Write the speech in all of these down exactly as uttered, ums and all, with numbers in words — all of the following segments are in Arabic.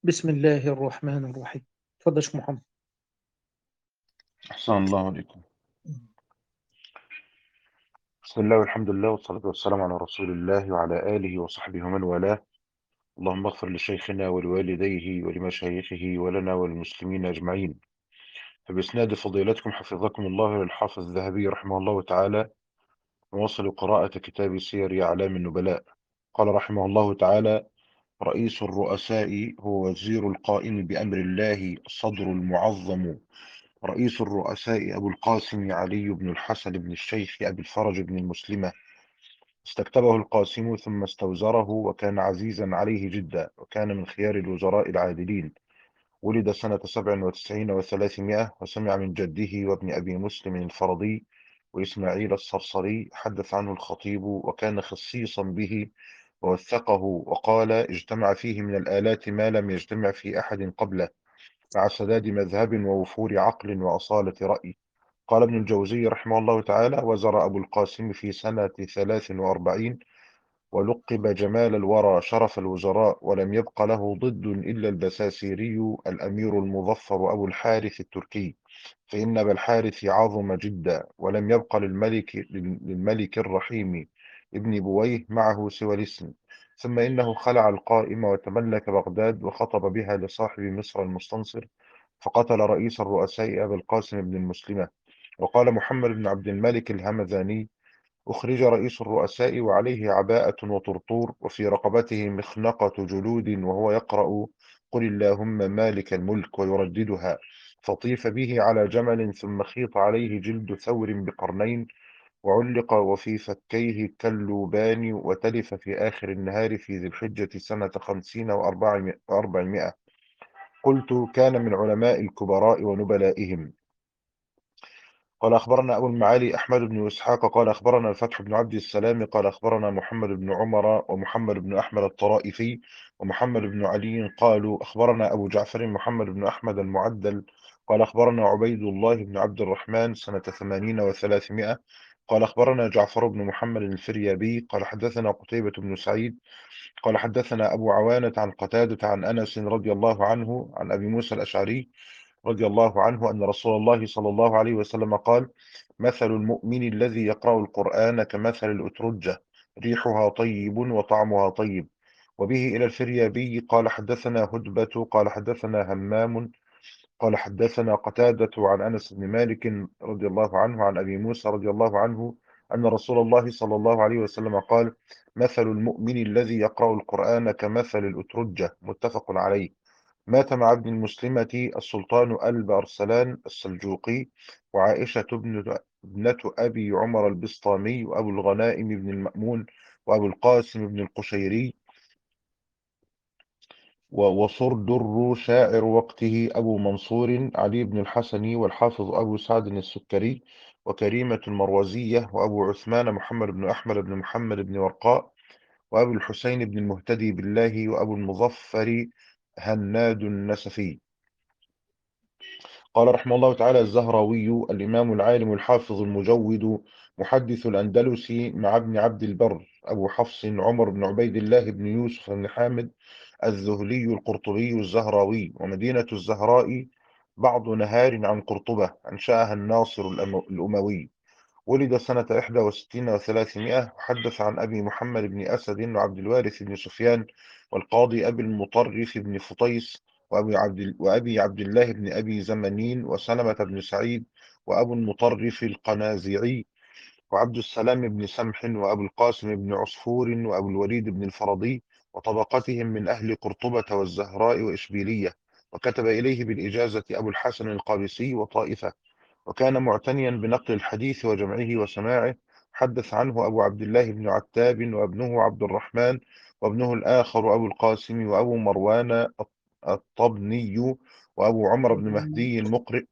بسم الله الرحمن الرحيم. اتفضل يا شيخ محمد. أحسن الله عليكم. بسم الله والحمد لله والصلاة والسلام على رسول الله وعلى آله وصحبه ومن والاه. اللهم اغفر لشيخنا ولوالديه ولمشايخه ولنا وللمسلمين أجمعين. فبإسناد فضيلتكم حفظكم الله للحافظ الذهبي رحمه الله تعالى، نواصل قراءة كتاب سير أعلام النبلاء. قال رحمه الله تعالى: رئيس الرؤساء هو وزير القائم بأمر الله الصدر المعظم. رئيس الرؤساء أبو القاسم علي بن الحسن بن الشيخ أبي الفرج بن المسلمة، استكتبه القاسم ثم استوزره، وكان عزيزا عليه جدا، وكان من خيار الوزراء العادلين. ولد سنة سبع وتسعين وثلاثمائة، وسمع من جده وابن أبي مسلم الفرضي وإسماعيل الصرصري، حدث عنه الخطيب وكان خصيصا به ووثقه، وقال: اجتمع فيه من الآلات ما لم يجتمع في أحد قبله، مع سداد مذهب ووفور عقل وأصالة رأي. قال ابن الجوزي رحمه الله تعالى: وزر أبو القاسم في سنة ثلاث وأربعين، ولقب جمال الورى شرف الوزراء، ولم يبق له ضد إلا البساسيري الأمير المظفر أبو الحارث التركي، فإن أبا الحارث عظم جدا، ولم يبق للملك, للملك الرحيم ابن بويه معه سوى الاسم. ثم إنه خلع القائمة وتملك بغداد، وخطب بها لصاحب مصر المستنصر، فقتل رئيس الرؤساء أبا القاسم بن المسلمة. وقال محمد بن عبد الملك الهمذاني: أخرج رئيس الرؤساء وعليه عباءة وطرطور، وفي رقبته مخنقة جلود، وهو يقرأ: قل اللهم مالك الملك، ويرددها. فطيف به على جمل، ثم خيط عليه جلد ثور بقرنين، وعلق وفي فكيه كاللوبان، وتلف في آخر النهار في ذي الحجة سنة خمسين وأربعمائة. قلت: كان من علماء الكبراء ونبلائهم. قال أخبرنا أبو المعالي أحمد بن إسحاق قال أخبرنا الفتح بن عبد السلام قال أخبرنا محمد بن عمر ومحمد بن أحمد الطرائفي ومحمد بن علي قالوا أخبرنا أبو جعفر محمد بن أحمد المعدل قال أخبرنا عبيد الله بن عبد الرحمن سنة ثمانين وثلاثمائة قال أخبرنا جعفر بن محمد الفريابي قال حدثنا قتيبة بن سعيد قال حدثنا أبو عوانة عن قتادة عن أنس رضي الله عنه عن أبي موسى الأشعري رضي الله عنه أن رسول الله صلى الله عليه وسلم قال: مثل المؤمن الذي يقرأ القرآن كمثل الأترجة، ريحها طيب وطعمها طيب. وبه إلى الفريابي قال حدثنا هدبة قال حدثنا همام قال حدثنا قتادة عن أنس بن مالك رضي الله عنه عن أبي موسى رضي الله عنه أن رسول الله صلى الله عليه وسلم قال: مثل المؤمن الذي يقرأ القرآن كمثل الأترجة، متفق عليه. مات مع ابن المسلمة السلطان ألب أرسلان السلجوقي، وعائشة ابنة ابنة أبي عمر البسطامي، وأبو الغنائم بن المأمون، وأبو القاسم بن القشيري، وصردر شاعر وقته أبو منصور علي بن الحسن، والحافظ أبو سعد السكري، وكريمة المروزية، وأبو عثمان محمد بن أحمد بن محمد بن ورقاء، وأبو الحسين بن المهتدي بالله، وأبو المظفر هناد النسفي. قال رحمه الله تعالى: الزهراوي الإمام العالم الحافظ المجود محدث الأندلس، مع ابن عبد البر أبو حفص عمر بن عبيد الله بن يوسف بن حامد الذهلي القرطبي الزهراوي. ومدينة الزهراء بعض نهار عن قرطبة، أنشأها الناصر الأمو- الأموي. ولد سنة إحدى وستين وثلاثمائة. وحدث عن أبي محمد بن أسد وعبد الوارث بن سفيان، والقاضي أبي المطرف بن فطيس، وأبي عبد, وأبي عبد الله بن أبي زمنين، وسلمة بن سعيد، وأبو المطرف القنازعي، وعبد السلام بن سمح، وأبو القاسم بن عصفور، وأبو الوليد بن الفرضي، وطبقتهم من أهل قرطبة والزهراء وإشبيلية. وكتب إليه بالإجازة أبو الحسن القابسي وطائفة، وكان معتنيا بنقل الحديث وجمعه وسماعه. حدث عنه أبو عبد الله بن عتاب، وابنه عبد الرحمن، وابنه الآخر أبو القاسم، وأبو مروان الطبني، وأبو عمر بن مهدي المقرئ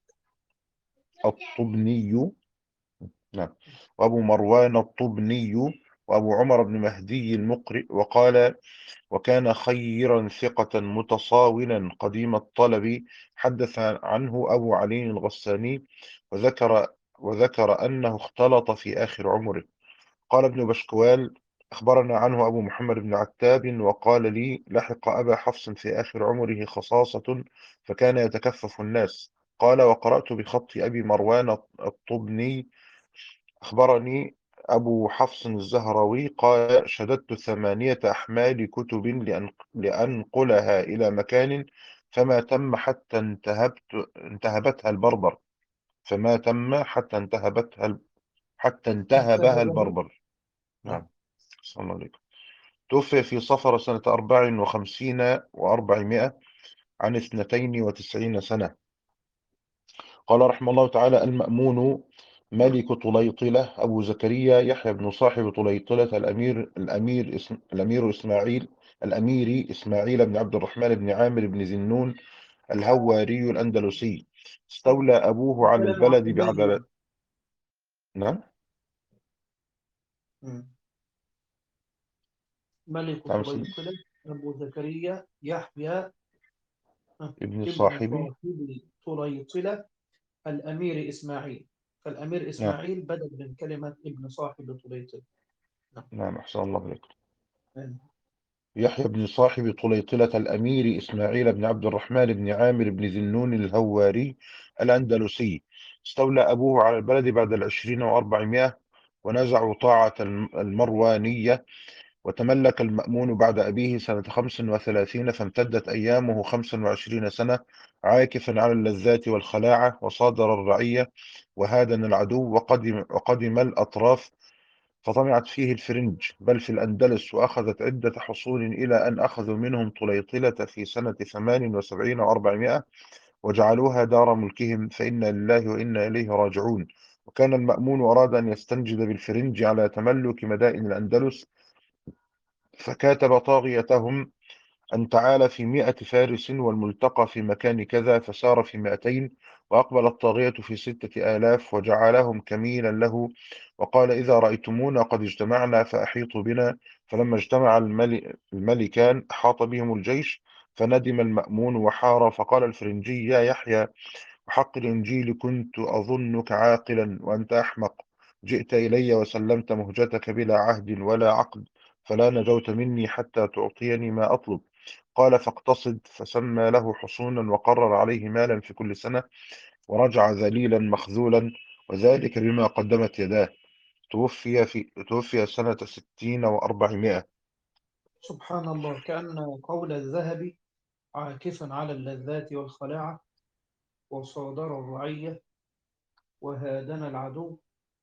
الطبني، نعم، وأبو مروان الطبني، وأبو عمر بن مهدي المقرئ. وقال: وكان خيرا ثقة متصاولا قديم الطلب. حدث عنه أبو علي الغساني، وذكر وذكر أنه اختلط في آخر عمره. قال ابن بشكوال: أخبرنا عنه أبو محمد بن عتاب وقال لي: لحق أبا حفص في آخر عمره خصاصة فكان يتكفف الناس. قال: وقرأت بخط أبي مروان الطبني. أخبرني أبو حفص الزهروي قال: شددت ثمانية أحمال كتب لأن لأنقلها إلى مكان فما تم حتى انتهبت انتهبتها البربر فما تم حتى انتهبتها ال- حتى انتهبها انتهبها. البربر. نعم. نعم. صلى الله عليه. توفي في صفر سنة أربع وخمسين وأربعمائة عن اثنتين وتسعين سنة. قال رحمه الله تعالى: المأمون ملك طليطلة أبو زكريا يحيى بن صاحب طليطلة الأمير الأمير اسم الأمير إسماعيل الأميري إسماعيل بن عبد الرحمن بن عامر بن ذنون الهواري الأندلسي. استولى أبوه على الكلام البلد عن بعد. أبيه. نعم. مم. ملك نعم سيدي. طليطلة أبو زكريا يحيى آه، ابن ابن صاحبي. صاحب طليطلة الأمير إسماعيل. فالأمير نعم. إسماعيل بدل من كلمة ابن صاحب طليطلة. نعم. نعم أحسن الله عليك. آه. يحيى بن صاحب طليطلة الأمير إسماعيل بن عبد الرحمن بن عامر بن ذنون الهواري الأندلسي. استولى أبوه على البلد بعد العشرين وأربعمائة ونزعوا طاعة الم- المروانية. وتملك المأمون بعد أبيه سنة خمس وثلاثين فامتدت أيامه خمس وعشرين سنة عاكفا على اللذات والخلاعة وصادر الرعية وهادن العدو وقدم, وقدم الأطراف فطمعت فيه الفرنج بل في الأندلس وأخذت عدة حصون إلى أن أخذوا منهم طليطلة في سنة ثمان وسبعين وأربعمائة وجعلوها دار ملكهم فإنا لله وإنا إليه راجعون. وكان المأمون أراد أن يستنجد بالفرنج على تملك مدائن الأندلس فكاتب طاغيتهم أن تعال في مئة فارس والملتقى في مكان كذا فسار في مئتين وأقبل الطاغية في ستة آلاف وجعلهم كميلا له وقال: إذا رأيتمونا قد اجتمعنا فأحيطوا بنا. فلما اجتمع الملك الملكان أحاط بهم الجيش فندم المأمون وحار فقال الفرنجي: يا يحيى، وحق الإنجيل كنت أظنك عاقلا وأنت أحمق. جئت إلي وسلمت مهجتك بلا عهد ولا عقد فلا نجوت مني حتى تعطيني ما أطلب. قال: فاقتصد. فسمى له حصونا وقرر عليه مالا في كل سنة ورجع ذليلا مخذولا وذلك بما قدمت يداه. توفي في توفي سنة ستين وأربعمائة. سبحان الله، كأن قول الذهبي: عاكفا على اللذات والخلاعة وصادر الرعية وهادن العدو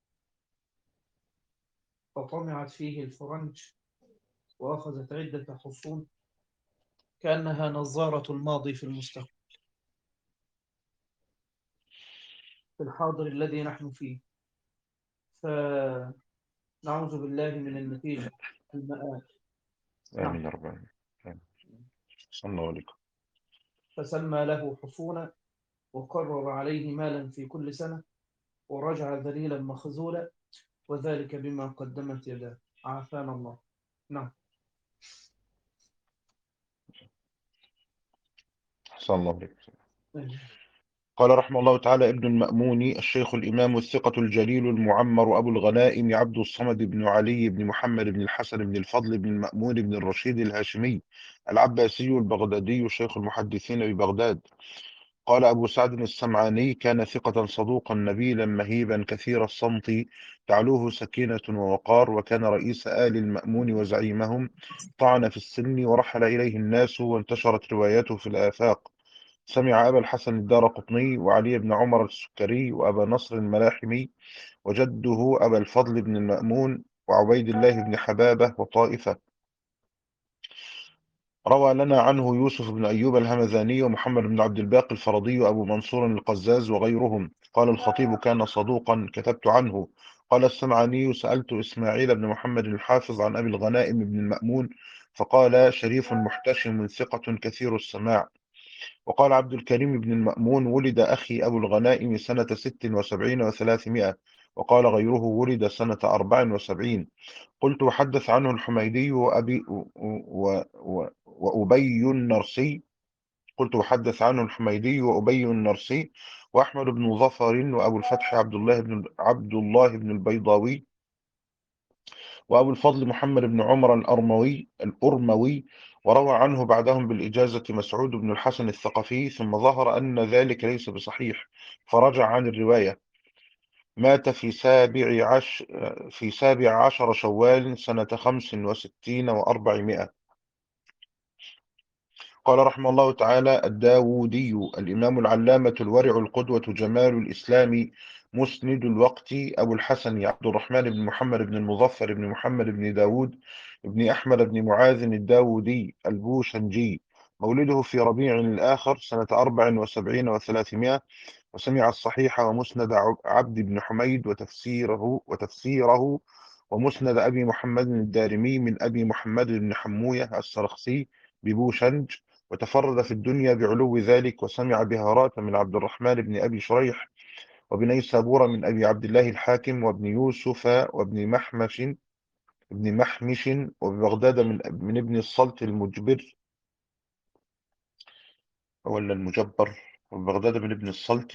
فطمعت فيه الفرنج وأخذت عدة حصون، كأنها نظارة الماضي في المستقبل في الحاضر الذي نحن فيه. فنعوذ بالله من النتيجة، المآل. نعم. آمين يا رب العالمين. آمين. صلى الله عليكم. فسمى له حصونا وقرر عليه مالا في كل سنة ورجع ذليلا مخذولا وذلك بما قدمت يداه. عافانا الله. نعم. صلى الله عليكم. أيوة. قال رحمه الله تعالى: ابن المأمون الشيخ الإمام الثقة الجليل المعمر أبو الغنائم عبد الصمد بن علي بن محمد بن الحسن بن الفضل بن المأمون بن الرشيد الهاشمي العباسي البغدادي شيخ المحدثين ببغداد. قال أبو سعد السمعاني: كان ثقة صدوقا نبيلا مهيبا كثير الصمت تعلوه سكينة ووقار وكان رئيس آل المأمون وزعيمهم. طعن في السن ورحل إليه الناس وانتشرت روايته في الآفاق. سمع أبا الحسن الدارقطني وعلي بن عمر السكري وأبا نصر الملاحمي وجده أبا الفضل بن المأمون وعبيد الله بن حبابة وطائفة. روى لنا عنه يوسف بن أيوب الهمذاني ومحمد بن عبد الباقي الفرضي وأبو منصور القزاز وغيرهم. قال الخطيب: كان صدوقا كتبت عنه. قال السمعاني: سألت إسماعيل بن محمد الحافظ عن أبي الغنائم بن المأمون فقال: شريف محتشم ثقة كثير السماع. وقال عبد الكريم بن المأمون: ولد أخي أبو الغنائم سنة ست وسبعين وثلاثمائة. وقال غيره: ولد سنة أربع وسبعين. قلت: وحدث عنه الحميدي وأبي و... و... و... وأبي النرسي. قلت: وحدث عنه الحميدي وأبي النرسي وأحمد بن ظفر وأبو الفتح عبد الله بن عبد الله بن البيضاوي وأبو الفضل محمد بن عمر الأرموي الأرموي، وروى عنه بعدهم بالإجازة مسعود بن الحسن الثقفي، ثم ظهر أن ذلك ليس بصحيح فرجع عن الرواية. مات في سابع عش في سابع عشر شوال سنة خمس وستين وأربعمائة. قال رحمه الله تعالى: الداودي الإمام العلامة الورع القدوة جمال الإسلام مسند الوقت أبو الحسن عبد الرحمن بن محمد بن المظفر بن محمد بن داود بن أحمد بن معاذ الداودي البوشنجي، مولده في ربيع الآخر سنة أربع وسبعين وثلاثمائة، وسمع الصحيح ومسند عب- عبد بن حميد وتفسيره وتفسيره ومسند أبي محمد الدارمي من أبي محمد بن حموية السرخسي ببوشنج، وتفرد في الدنيا بعلو ذلك، وسمع بهارات من عبد الرحمن بن أبي شريح وبنيسابور من أبي عبد الله الحاكم وابن يوسف وابن محمش ابن محمش وببغداد من من ابن الصلت المجبر ولا المجبر، وببغداد من ابن الصلت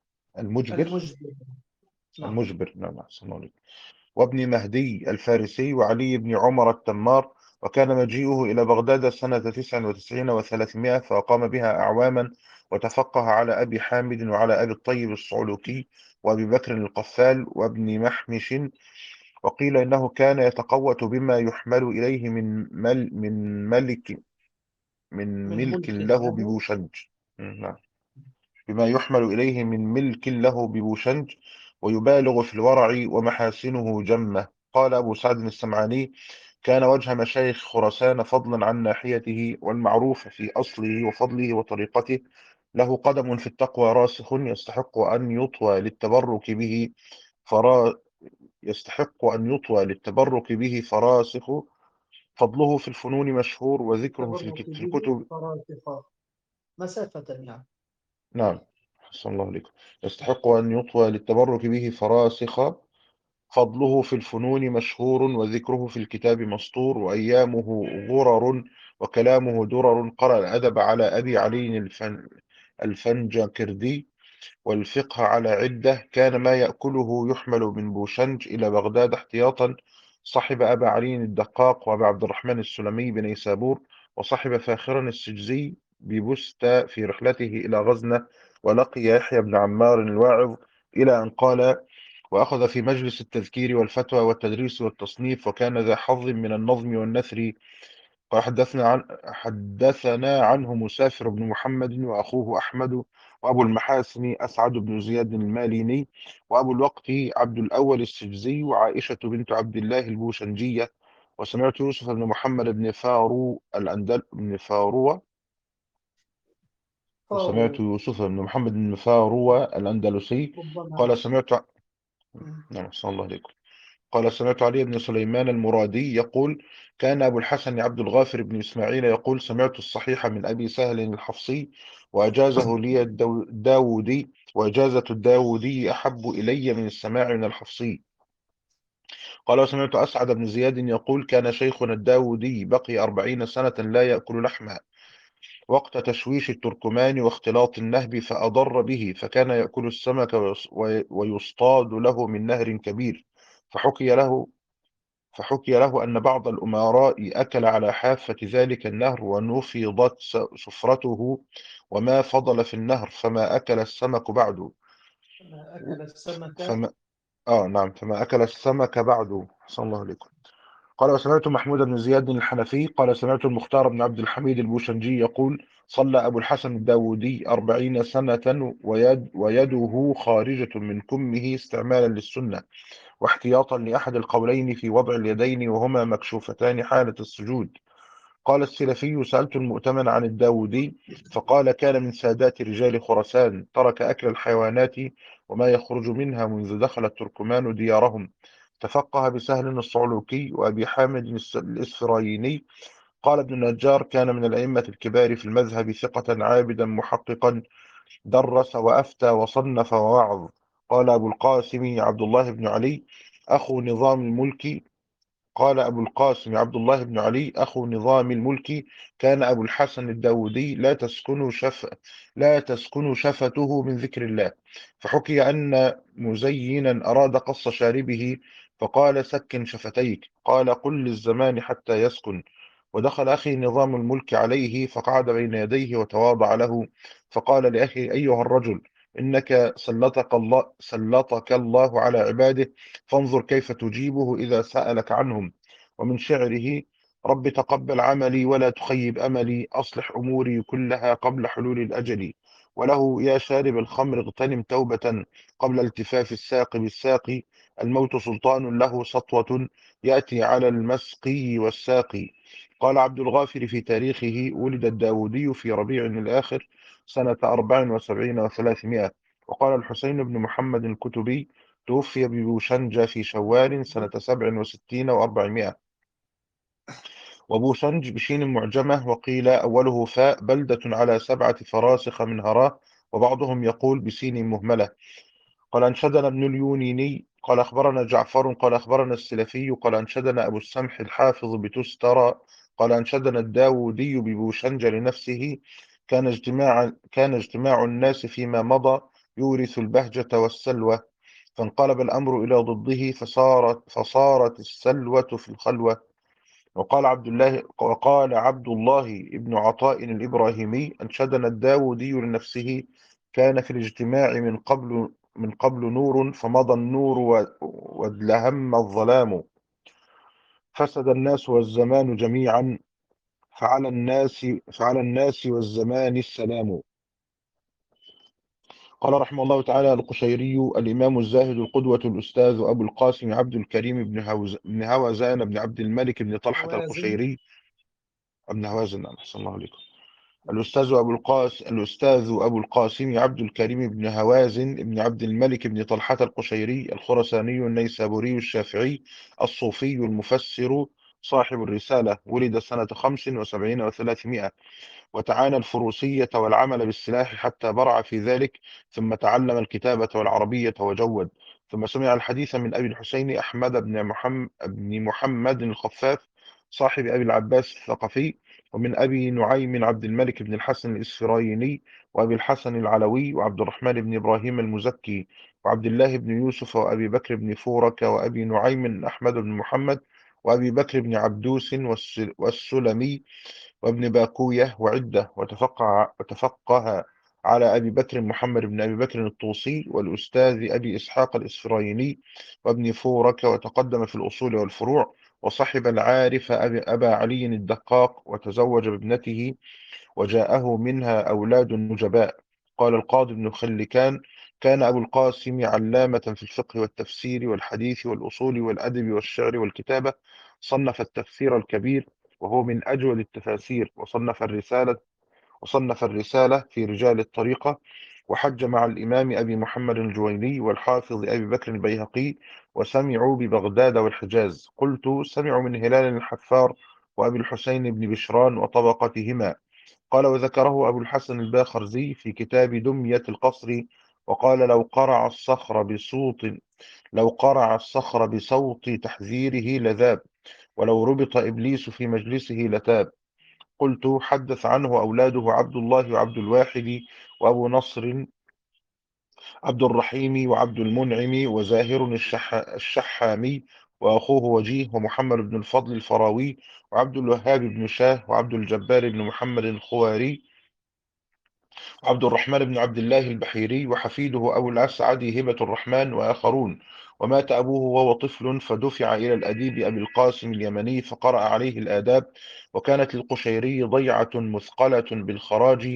المجبر المجبر. نعم. المجبر، نعم أحسن الله عليك. وابن مهدي الفارسي وعلي بن عمر التمار، وكان مجيئه إلى بغداد سنة تسع وتسعين وثلاثمائة فأقام بها أعواما، وتفقه على أبي حامد وعلى أبي الطيب الصعلوكي وأبي بكر القفال وابن محمش. وقيل إنه كان يتقوت بما يحمل إليه من مل من ملك من من ملك ملك له له. ببوشنج. نعم. بما يحمل إليه من ملك له ببوشنج، ويبالغ في الورع ومحاسنه جمة. قال أبو سعد السمعاني: كان وجه مشايخ خراسان فضلا عن ناحيته، والمعروف في أصله وفضله وطريقته، له قدم في التقوى راسخ، يستحق أن يطوى للتبرك به فرا يستحق أن يطوى للتبرك به فراسخ، فضله في الفنون مشهور، وذكره في تبرك الكت- في به الكتب. فراتقة مسافة يعني. نعم. أحسن الله عليكم. يستحق أن يطوى للتبرك به فراسخ، فضله في الفنون مشهور، وذكره في الكتاب مسطور، وأيامه غرر وكلامه درر. قرأ الأدب على أبي علي الفن الفنجكردي، والفقه على عدة. كان ما يأكله يحمل من بوشنج إلى بغداد احتياطا. صحب أبا علي الدقاق وأبا عبد الرحمن السلمي بنيسابور، وصحب فاخرا السجزي ببستة في رحلته إلى غزنة، ولقي يحيى بن عمار الواعظ، إلى أن قال: وأخذ في مجلس التذكير والفتوى والتدريس والتصنيف، وكان ذا حظ من النظم والنثر. قال: حدثنا عن حدثنا عنه مسافر بن محمد وأخوه أحمد، وأبو المحاسن أسعد بن زياد الماليني، وأبو الوقت عبد الأول السجزي، وعائشة بنت عبد الله البوشنجية. وسمعت يوسف بن محمد بن فارو الأندل بن فاروة وسمعت فهو يوسف بن محمد بن فاروة الأندلسي ربما. قال: سمعت. نعم صلى الله عليكم. قال: سمعت علي بن سليمان المرادي يقول: كان أبو الحسن عبد الغافر بن إسماعيل يقول: سمعت الصحيح من أبي سهل الحفصي، وأجازه لي الدو- الداودي، وإجازة الداودي أحب إلي من السماع من الحفصي. قال: وسمعت أسعد بن زياد يقول: كان شيخنا الداودي بقي أربعين سنة لا يأكل لحما وقت تشويش التركمان واختلاط النهب، فأضر به، فكان يأكل السمك ويص- وي- ويصطاد له من نهر كبير. فحكي له فحكي له أن بعض الأمراء أكل على حافة ذلك النهر، ونفضت س- سفرته، وما فضل في النهر، فما أكل السمك بعد. أكل السمك. فما آه نعم فما أكل السمك بعد. صلى الله عليكم. قال: وسمعت محمود بن زياد الحنفي قال: سمعت المختار بن عبد الحميد البوشنجي يقول: صلى أبو الحسن الداودي أربعين سنة ويد ويده خارجة من كمه استعمالا للسنة، واحتياطا لأحد القولين في وضع اليدين وهما مكشوفتان حالة السجود. قال السلفي: سألت المؤتمن عن الداودي، فقال: كان من سادات رجال خراسان، ترك أكل الحيوانات وما يخرج منها منذ دخل التركمان ديارهم. تفقه بسهل الصعلوكي وأبي حامد الس- الإسفرايني. قال ابن النجار: كان من الأئمة الكبار في المذهب، ثقة عابدا محققا، درس وأفتى وصنف ووعظ. قال أبو القاسم عبد الله بن علي أخو نظام الملك قال أبو القاسم عبد الله بن علي أخو نظام الملك: كان أبو الحسن الداودي لا تسكن شف لا تسكن شفته من ذكر الله. فحكي أن مزينا أراد قص شاربه، فقال سكن شفتيك. قال قل للزمان حتى يسكن. ودخل أخي نظام الملك عليه فقعد بين يديه وتواضع له، فقال لأخي أيها الرجل، إنك سلطك الله, سلطك الله على عباده، فانظر كيف تجيبه إذا سألك عنهم. ومن شعره: رب تقبل عملي ولا تخيب أملي، أصلح أموري كلها قبل حلول الأجل. وله: يا شارب الخمر اغتنم توبة قبل التفاف الساق بالساق، الموت سلطان له سطوة يأتي على المسقي والساقي. قال عبد الغافر في تاريخه: ولد الداودي في ربيع الآخر سنة أربع وسبعين وثلاثمائة. وقال الحسين بن محمد الكتبي: توفي ببوشنجة في شوال سنة سبع وستين وأربعمائة. وبوشنج بشين معجمة، وقيل أوله فاء، بلدة على سبعة فراسخ من هراه، وبعضهم يقول بسين مهملة. قال أنشدنا ابن اليونيني قال أخبرنا جعفر قال أخبرنا السلفي قال أنشدنا أبو السمح الحافظ بتسترى قال أنشدنا الداودي ببوشنج لنفسه: كان اجتماع كان اجتماع الناس فيما مضى يورث البهجة والسلوى، فانقلب الأمر إلى ضده فصارت فصارت السلوة في الخلوة. وقال عبد الله وقال عبد الله ابن عطاء الإبراهيمي: أنشدنا الداودي لنفسه: كان في الاجتماع من قبل من قبل نور، فمضى النور و- وادلهم الظلام، فسد الناس والزمان جميعا، فعلى الناس فعلى الناس والزمان السلام. قال رحمه الله تعالى القشيري: الإمام الزاهد القدوة الأستاذ أبو القاسم عبد الكريم بن هوز بن هوزان بن عبد الملك بن طلحة هوازن. القشيري. ابن هوازن، نعم، أحسن الله عليكم. الأستاذ أبو القاس الأستاذ أبو القاسم عبد الكريم بن هوازن بن عبد الملك بن طلحة القشيري الخرساني النيسابوري الشافعي الصوفي المفسر صاحب الرسالة، ولد سنة خمس وسبعين وثلاثمائة، وتعانى الفروسية والعمل بالسلاح حتى برع في ذلك، ثم تعلم الكتابة والعربية وجود، ثم سمع الحديث من أبي الحسين أحمد بن محمد, بن محمد الخفاف صاحب أبي العباس الثقفي، ومن أبي نعيم عبد الملك بن الحسن الإسفرايني، وأبي الحسن العلوي، وعبد الرحمن بن إبراهيم المزكي، وعبد الله بن يوسف، وأبي بكر بن فورك، وأبي نعيم أحمد بن محمد، وأبي بكر بن عبدوس والس- والسلمي، وابن باكوية وعدة. وتفقه, وتفقه على أبي بكر محمد بن أبي بكر الطوسي، والأستاذ أبي إسحاق الإسفرايني، وابن فورك، وتقدم في الأصول والفروع، وصحب العارف أبي أبا علي الدقاق، وتزوج بابنته، وجاءه منها أولاد نجباء. قال القاضي بن خلكان: كان أبو القاسم علامة في الفقه والتفسير والحديث والأصول والأدب والشعر والكتابة، صنف التفسير الكبير وهو من أجود التفاسير، وصنف الرسالة وصنف الرسالة في رجال الطريقة، وحج مع الإمام أبي محمد الجويني والحافظ أبي بكر البيهقي، وسمعوا ببغداد والحجاز. قلت: سمعوا من هلال الحفار وأبي الحسين بن بشران وطبقتهما. قال: وذكره أبو الحسن الباخرزي في كتاب دمية القصر، وقال: لو قرع الصخر بصوت لو قرع الصخر بصوت تحذيره لذاب، ولو ربط إبليس في مجلسه لتاب. قلت: حدث عنه أولاده عبد الله وعبد الواحد وأبو نصر عبد الرحيم وعبد المنعم وزاهر الشح... الشحامي، وأخوه وجيه، ومحمد بن الفضل الفراوي، وعبد الوهاب بن شاه، وعبد الجبار بن محمد الخواري، عبد الرحمن بن عبد الله البحيري، وحفيده أبو الأسعد هبة الرحمن، وآخرون. ومات أبوه وهو طفل، فدفع إلى الأديب أبي القاسم اليمني فقرأ عليه الآداب. وكانت للقشيري ضيعة مثقلة بالخراج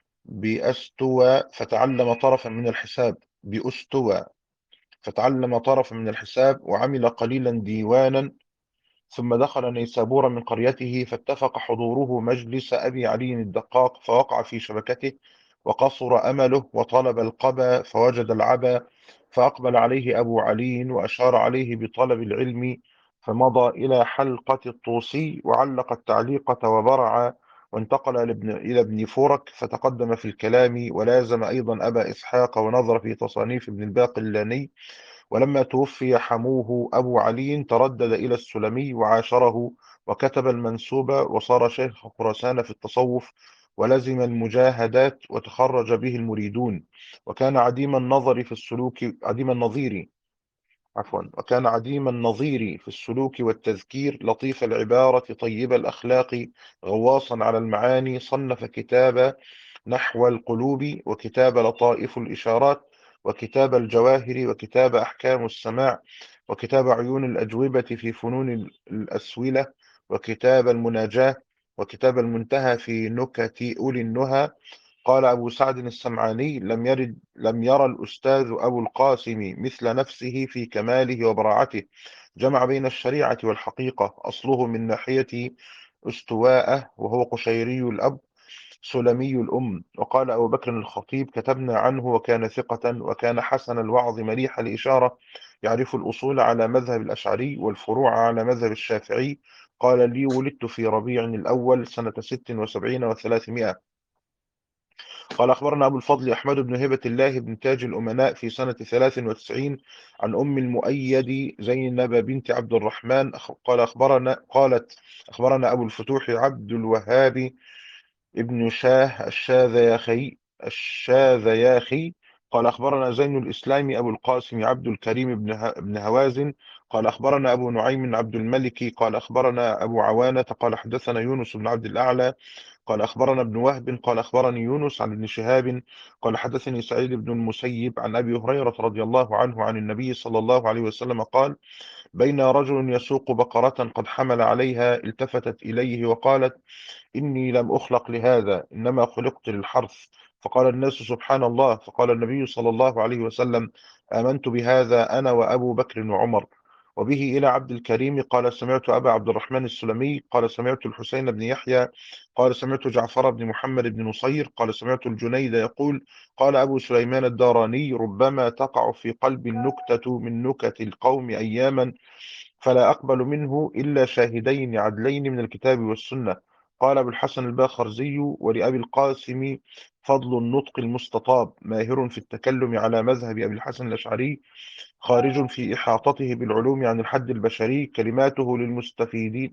بأستوى فتعلم طرفا من الحساب بأستوى فتعلم طرفا من الحساب، وعمل قليلا ديوانا، ثم دخل نيسابور من قريته، فاتفق حضوره مجلس أبي علي الدقاق، فوقع في شبكته، وقصر أمله، وطلب القبا فوجد العبا، فأقبل عليه أبو علي وأشار عليه بطلب العلم، فمضى إلى حلقة الطوسي وعلق التعليقة وبرع، وانتقل لابن إلى ابن فورك فتقدم في الكلام، ولازم أيضا أبا إسحاق، ونظر في تصانيف ابن الباقلاني. ولما توفي حموه أبو علي تردد إلى السلمي وعاشره، وكتب المنسوب، وصار شيخ خراسان في التصوف، ولزم المجاهدات، وتخرج به المريدون، وكان عديم النظر في السلوك عديم النظير عفوا وكان عديم النظير في السلوك والتذكير، لطيف العبارة، طيب الأخلاق، غواصا على المعاني. صنف كتاب نحو القلوب، وكتاب لطائف الإشارات، وكتاب الجواهر، وكتاب أحكام السماع، وكتاب عيون الأجوبة في فنون الأسولة، وكتاب المناجاة، وكتاب المنتهى في نكت أولي النهى. قال أبو سعد السمعاني: لم يرد لم يرى الأستاذ أبو القاسم مثل نفسه في كماله وبراعته، جمع بين الشريعة والحقيقة، أصله من ناحية استواءه، وهو قشيري الأب سلمي الأم. وقال أبو بكر الخطيب: كتبنا عنه وكان ثقة، وكان حسن الوعظ مليح الإشارة، يعرف الأصول على مذهب الأشعري والفروع على مذهب الشافعي. قال لي: ولدت في ربيع الأول سنة ست وسبعين وثلاثمائة. قال أخبرنا أبو الفضل أحمد بن هبة الله بن تاج الأمناء في سنة ثلاث وتسعين عن أم المؤيد زينب بنت عبد الرحمن. قال أخبرنا قالت أخبرنا أبو الفتوح عبد الوهاب ابن شاه الشاذياخي الشاذياخي قال أخبرنا زين الإسلام أبو القاسم عبد الكريم بن ه- بن هوازن. قال أخبرنا أبو نعيم عبد الملك قال أخبرنا أبو عوانة قال حدثنا يونس بن عبد الأعلى قال أخبرنا ابن وهب قال أخبرني يونس عن ابن شهاب قال حدثني سعيد بن المسيب عن أبي هريرة رضي الله عنه عن النبي صلى الله عليه وسلم قال: بين رجل يسوق بقرة قد حمل عليها، التفتت إليه وقالت: إني لم أخلق لهذا، إنما خلقت للحرث. فقال الناس: سبحان الله. فقال النبي صلى الله عليه وسلم: آمنت بهذا أنا وأبو بكر وعمر. وبه إلى عبد الكريم قال: سمعت أبا عبد الرحمن السلمي قال: سمعت الحسين بن يحيى قال: سمعت جعفر بن محمد بن نصير قال: سمعت الجنيد يقول: قال أبو سليمان الداراني: ربما تقع في قلب النكتة من نكت القوم أياما، فلا أقبل منه إلا شاهدين عدلين من الكتاب والسنة. قال أبو الحسن الباخرزي: ولأبي القاسم فضل النطق المستطاب، ماهر في التكلم على مذهب أبي الحسن الأشعري، خارج في إحاطته بالعلوم عن الحد البشري، كلماته للمستفيدين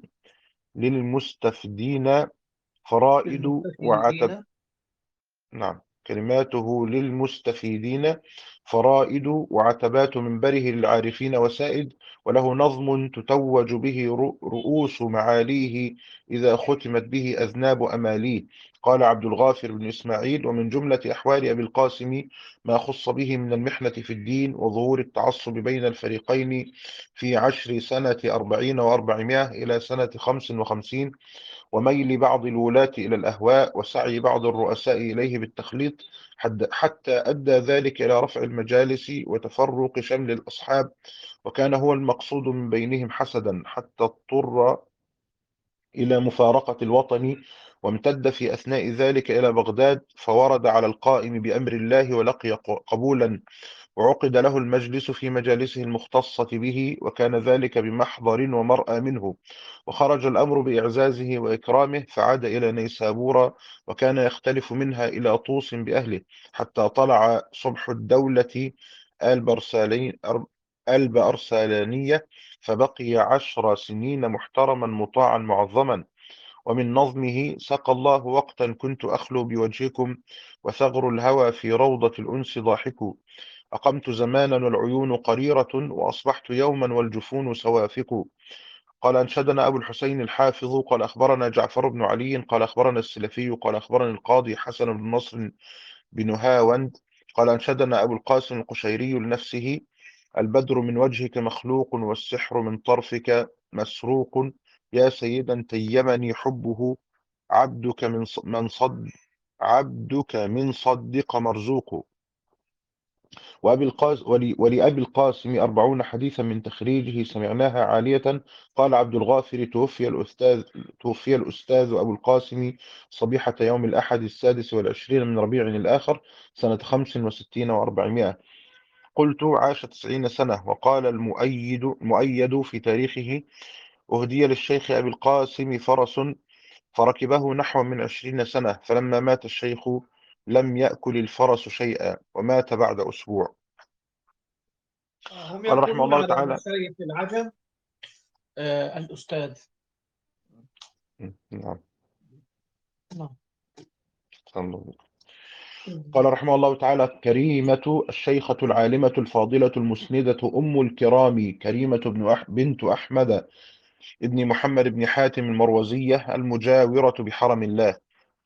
للمستفدين فرائد وعتب المستفيدين. نعم كلماته للمستفيدين فرائد، وعتبات منبره للعارفين وسائد، وله نظم تتوج به رؤ- رؤوس معاليه، إذا ختمت به أذناب أماليه. قال عبد الغافر بن إسماعيل: ومن جملة أحوال أبي القاسم ما خص به من المحنة في الدين وظهور التعصب بين الفريقين في عشر سنة أربعين وأربعمائة إلى سنة خمس وخمسين، وميل بعض الولاة إلى الأهواء، وسعي بعض الرؤساء إليه بالتخليط، حد- حتى أدى ذلك إلى رفع المجالس وتفرق شمل الأصحاب، وكان هو المقصود من بينهم حسدا، حتى اضطر إلى مفارقة الوطن، وامتد في أثناء ذلك إلى بغداد، فورد على القائم بأمر الله ولقي ق- قبولا، وعقد له المجلس في مجالسه المختصة به، وكان ذلك بمحضر ومرأى منه. وخرج الأمر بإعزازه وإكرامه، فعاد إلى نيسابورا، وكان يختلف منها إلى طوس بأهله، حتى طلع صبح الدولة البرسالين الب أرسلانية، فبقي عشر سنين محترما مطاعا معظما. ومن نظمه: سقى الله وقتا كنت أخلو بوجهكم، وثغر الهوى في روضة الأنس ضاحك، أقمت زمانا والعيون قريرة، وأصبحت يوما والجفون سوافق. قال أنشدنا أبو الحسين الحافظ قال أخبرنا جعفر بن علي قال أخبرنا السلفي قال أخبرني القاضي حسن بن نصر بن هاوند قال أنشدنا أبو القاسم القشيري لنفسه: البدر من وجهك مخلوق، والسحر من طرفك مسروق، يا سيدا تيمني حبه، عبدك من ص- من صد عبدك من صدق مرزوق. وأبي القاس ولي ولأبي القاسم أربعون حديثا من تخريجه سمعناها عالية. قال عبد الغافر: توفي الأستاذ توفي الأستاذ أبو القاسم صبيحة يوم الأحد السادس والعشرين من ربيع الآخر سنة خمس وستين وأربعمائة. قلت: عاش تسعين سنة. وقال المؤيد المؤيد في تاريخه: أهدي للشيخ أبي القاسم فرس، فركبه نحو من عشرين سنة، فلما مات الشيخ لم يأكل الفرس شيئا، ومات بعد أسبوع. هم قال رحمه يقولون الله على تعالى: مشايخ العجم آه الأستاذ. نعم. نعم. صلى الله عليه وسلم. قال رحمه الله تعالى: كريمة الشيخة العالمة الفاضلة المسندة أم الكرام كريمة بن أح بنت أحمد ابن محمد بن حاتم المروزية المجاورة بحرم الله.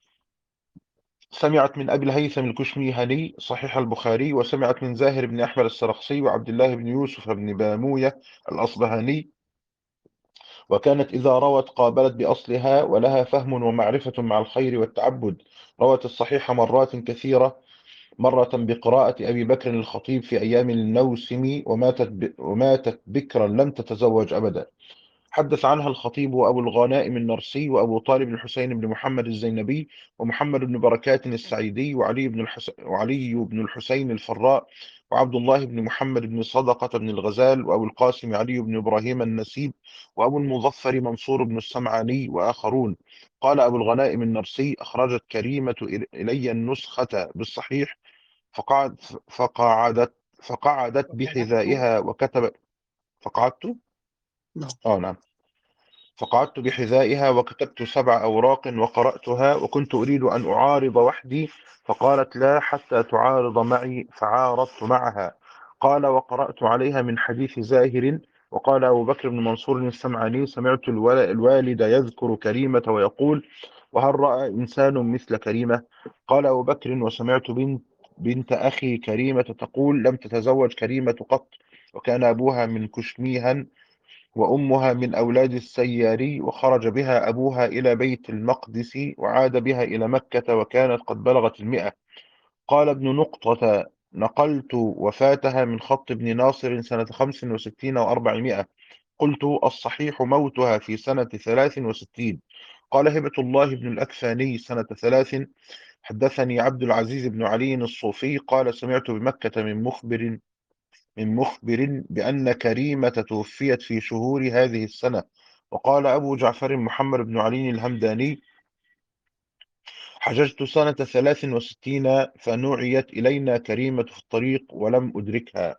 سمعت من أبي الهيثم الكشميهني صحيح البخاري، وسمعت من زاهر بن أحمد السرخسي وعبد الله بن يوسف بن باموية الأصبهاني، وكانت إذا روت قابلت بأصلها ولها فهم ومعرفة مع الخير والتعبد. روت الصحيح مرات كثيرة، مرة بقراءة أبي بكر الخطيب في أيام الموسم، وماتت, ب... وماتت بكرا لم تتزوج أبدا. حدث عنها الخطيب وأبو الغنائم النرسي وأبو طالب الحسين بن محمد الزينبي ومحمد بن بركات السعيدي وعلي بن الحس... وعلي بن الحسين الفراء وعبد الله بن محمد بن صدقة بن الغزال وأبو القاسم علي بن إبراهيم النسيب وأبو المظفر منصور بن السمعاني وآخرون. قال أبو الغنائم النرسي: أخرجت كريمة إل- إلي النسخة بالصحيح، فقعد فقعدت فقعدت فقرأته. بحذائها وكتبت. فقعدت نعم. اه نعم فقعدت بحذائها وكتبت سبع أوراق وقرأتها، وكنت أريد أن أعارض وحدي، فقالت: لا حتى تعارض معي، فعارضت معها. قال: وقرأت عليها من حديث زاهر. وقال أبو بكر بن منصور السمعاني: سمعت الوال- الوالد يذكر كريمة ويقول: وهل رأى إنسان مثل كريمة؟ قال أبو بكر: وسمعت بنت بنت أخي كريمة تقول: لم تتزوج كريمة قط، وكان أبوها من كشميها وأمها من أولاد السياري، وخرج بها أبوها إلى بيت المقدس وعاد بها إلى مكة وكانت قد بلغت المئة. قال ابن نقطة: نقلت وفاتها من خط ابن ناصر سنة خمس وستين وأربعمائة. قلت: الصحيح موتها في سنة ثلاث وستين. قال هبة الله بن الأكفاني: سنة ثلاث. حدثني عبد العزيز بن علي الصوفي قال: سمعت بمكة من مخبر من مخبر بأن كريمة توفيت في شهور هذه السنة. وقال أبو جعفر محمد بن علي الهمداني: حججت سنة ثلاث وستين فنعيت إلينا كريمة في الطريق ولم أدركها.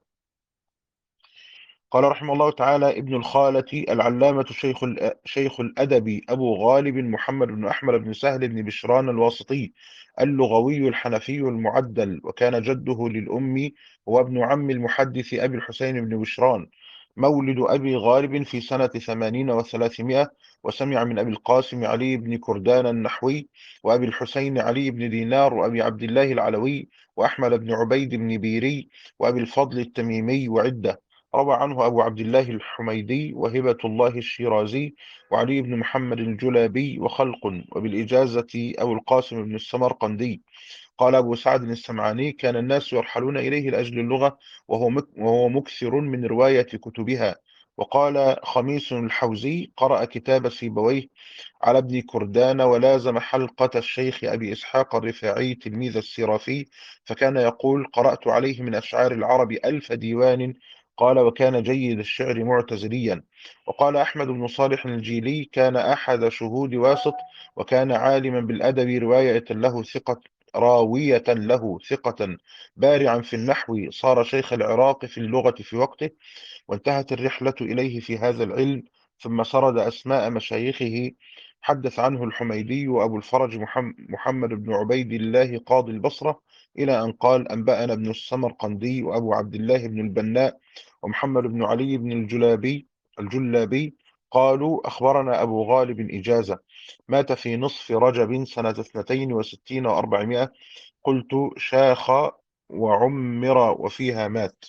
قال رحمه الله تعالى: ابن الخالة العلامة شيخ الأ- شيخ الأدب أبو غالب محمد بن أحمد بن سهل بن بشران الواسطي اللغوي الحنفي المعدل، وكان جده للأم هو ابن عم المحدث أبي الحسين بن بشران، مولد أبي غالب في سنة ثمانين وثلاثمائة. وسمع من أبي القاسم علي بن كردان النحوي وأبي الحسين علي بن دينار وأبي عبد الله العلوي وأحمد بن عبيد بن بيري وأبي الفضل التميمي وعدة. روى عنه أبو عبد الله الحميدي وهبة الله الشيرازي وعلي بن محمد الجلابي وخلق، وبالإجازة أبو القاسم بن السمرقندي. قال أبو سعد السمعاني: كان الناس يرحلون إليه لأجل اللغة، وهو مك وهو مكثر من رواية كتبها. وقال خميس الحوزي: قرأ كتاب سيبويه على ابن كردان، ولازم حلقة الشيخ أبي إسحاق الرفاعي تلميذ السرافي، فكان يقول: قرأت عليه من أشعار العرب ألف ديوان. قال: وكان جيد الشعر معتزليا. وقال أحمد بن صالح الجيلي: كان أحد شهود واسط، وكان عالما بالأدب رواية له ثقة راوية له ثقة، بارعا في النحو، صار شيخ العراق في اللغة في وقته، وانتهت الرحلة إليه في هذا العلم. ثم سرد أسماء مشايخه. حدث عنه الحميدي وأبو الفرج محم- محمد بن عبيد الله قاضي البصرة، إلى أن قال: أنبأنا ابن السمرقندي وأبو عبد الله بن البناء ومحمد بن علي بن الجلابي الجلابي قالوا: أخبرنا أبو غالب إجازة، مات في نصف رجب سنة اثنتين وستين وأربعمائة. قلت: شاخ وعمر وفيها مات.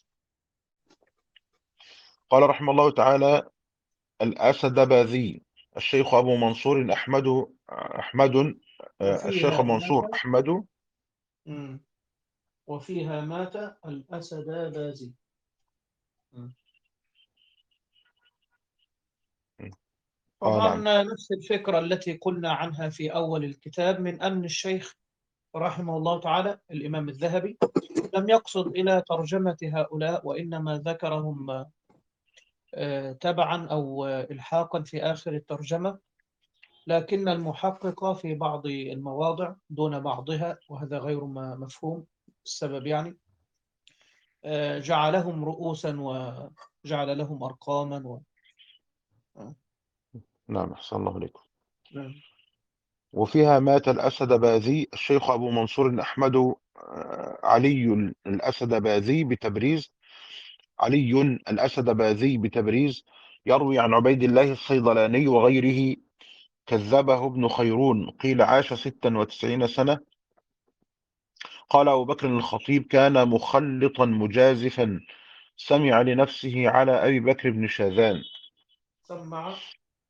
قال رحمه الله تعالى: الأسدباذي الشيخ أبو منصور أحمد أحمد آه، الشيخ وفيها أبو منصور مات. أحمد. مم. وفيها مات الأسد بازي. مم. آه نعم. طبعا نفس الفكرة التي قلنا عنها في أول الكتاب، من أن الشيخ رحمه الله تعالى الإمام الذهبي لم يقصد إلى ترجمة هؤلاء، وإنما ذكرهم آه، تبعا أو آه، إلحاقا في آخر الترجمة، لكن المحقق في بعض المواضع دون بعضها، وهذا غير ما مفهوم السبب يعني، آه، جعلهم رؤوسا وجعل لهم أرقاما و... آه، نعم أحسن الله عليكم. نعم. وفيها مات الأسدباذي الشيخ أبو منصور أحمد علي الأسدباذي بتبريز علي الأسدباذي بتبريز يروي عن عبيد الله الصيدلاني وغيره كذبه ابن خيرون قيل عاش ستا وتسعين سنة. قال أبو بكر الخطيب كان مخلطا مجازفا سمع لنفسه على أبي بكر بن شاذان سمع.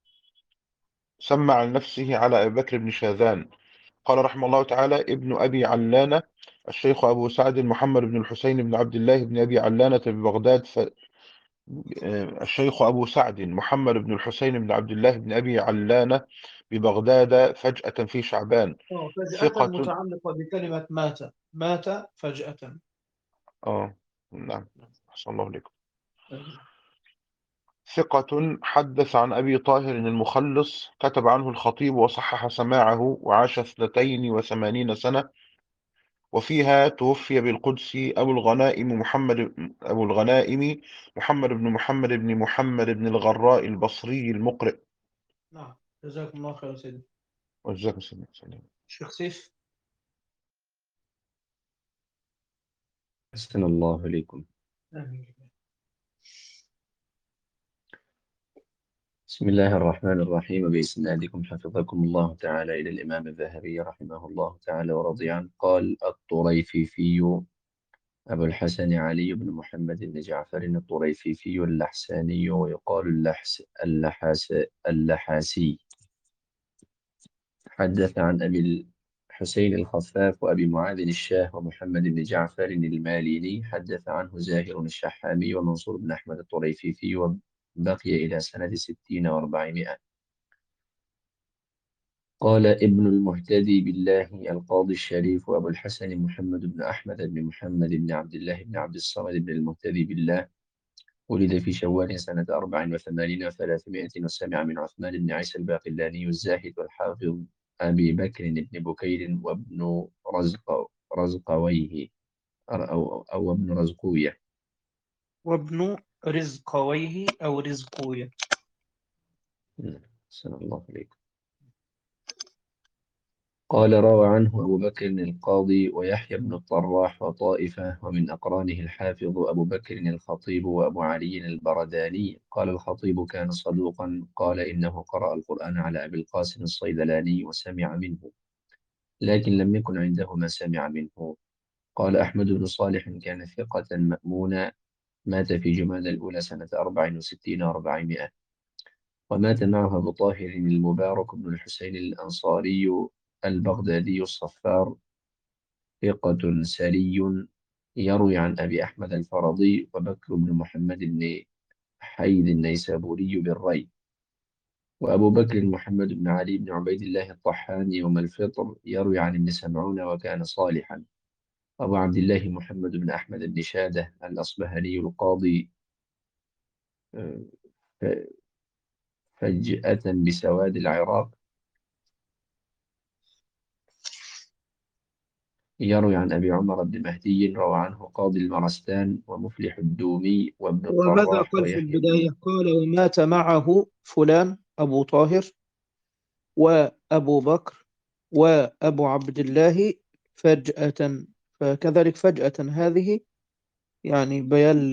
سمع لنفسه على أبي بكر بن شاذان. قال رحمه الله تعالى ابن أبي علانة الشيخ أبو سعد محمد بن الحسين بن عبد الله بن أبي علانة ببغداد ف... آه، الشيخ أبو سعد محمد بن الحسين بن عبد الله بن أبي علانة ببغداد فجأة في شعبان. آه، فجأة ثقة. متعلقة بكلمة مات. مات فجأة. آه نعم. أحسن الله عليكم. ثقة حدث عن أبي طاهر المخلص كتب عنه الخطيب وصحح سماعه وعاش اثنتين وثمانين سنة. وفيها توفي بالقدس أبو الغنائم محمد أبو الغنائم محمد بن محمد بن محمد بن الغراء البصري المقرئ. نعم، جزاكم الله خير سيدي. وجزاكم الله خير. شيخ سيف. أحسن الله إليكم. آمين. بسم الله الرحمن الرحيم، بإسنادكم حفظكم الله تعالى إلى الإمام الذهبي رحمه الله تعالى ورضي عنه. قال الطريفيفي أبو الحسن علي بن محمد بن جعفر الطريفيفي اللحساني، ويقال اللحس اللحاس اللحاسي. حدث عن أبي الحسين الخفاف وأبي معاذ الشاه ومحمد بن جعفر الماليني. حدث عنه زاهر الشحامي ومنصور بن أحمد الطريفيفي، وبقي إلى سنة ستين وأربعمائة. قال ابن المهتدي بالله القاضي الشريف أبو الحسن محمد بن أحمد بن محمد بن عبد الله بن عبد الصمد بن المهتدي بالله، ولد في شوال سنة أربع وثمانين وثلاثمائة، وسمع من عثمان بن عيسى الباقلاني الزاهد والحافظ أبي بكر بن بكير وابن رزق رزقويه أو, أو ابن رزقوية. وابن رزقويه أو رزقوية. سلام الله عليكم. قال روى عنه أبو بكر القاضي ويحيى بن الطراح وطائفة، ومن أقرانه الحافظ أبو بكر الخطيب وأبو علي البرداني. قال الخطيب كان صدوقا. قال إنه قرأ القرآن على أبي القاسم الصيدلاني وسمع منه، لكن لم يكن عنده ما سمع منه. قال أحمد بن صالح كان ثقة مأمونا، مات في جماد الأولى سنة أربع وستين وأربعمائة. ومات معه أبو طاهر المبارك بن الحسين الأنصاري البغدادي الصفار، ثقة سري، يروي عن أبي أحمد الفرضي وبكر بن محمد بن حيد النيسابوري بالري. وأبو بكر محمد بن علي بن عبيد الله الطحاني يوم الفطر، يروي عن ابن سمعون وكان صالحا. أبو عبد الله محمد بن أحمد بن شادة الأصبهاني القاضي، آه، ف- فجأة بسواد العراق، يروي عن أبي عمر بن مهدي روى عنه قاضي المرستان ومفلح الدومي وابن وماذا الطراح قال في ويحيى البداية؟ بن. قال ومات معه فلان أبو طاهر وأبو بكر وأبو عبد الله فجأة. فكذلك فجأة هذه يعني بيان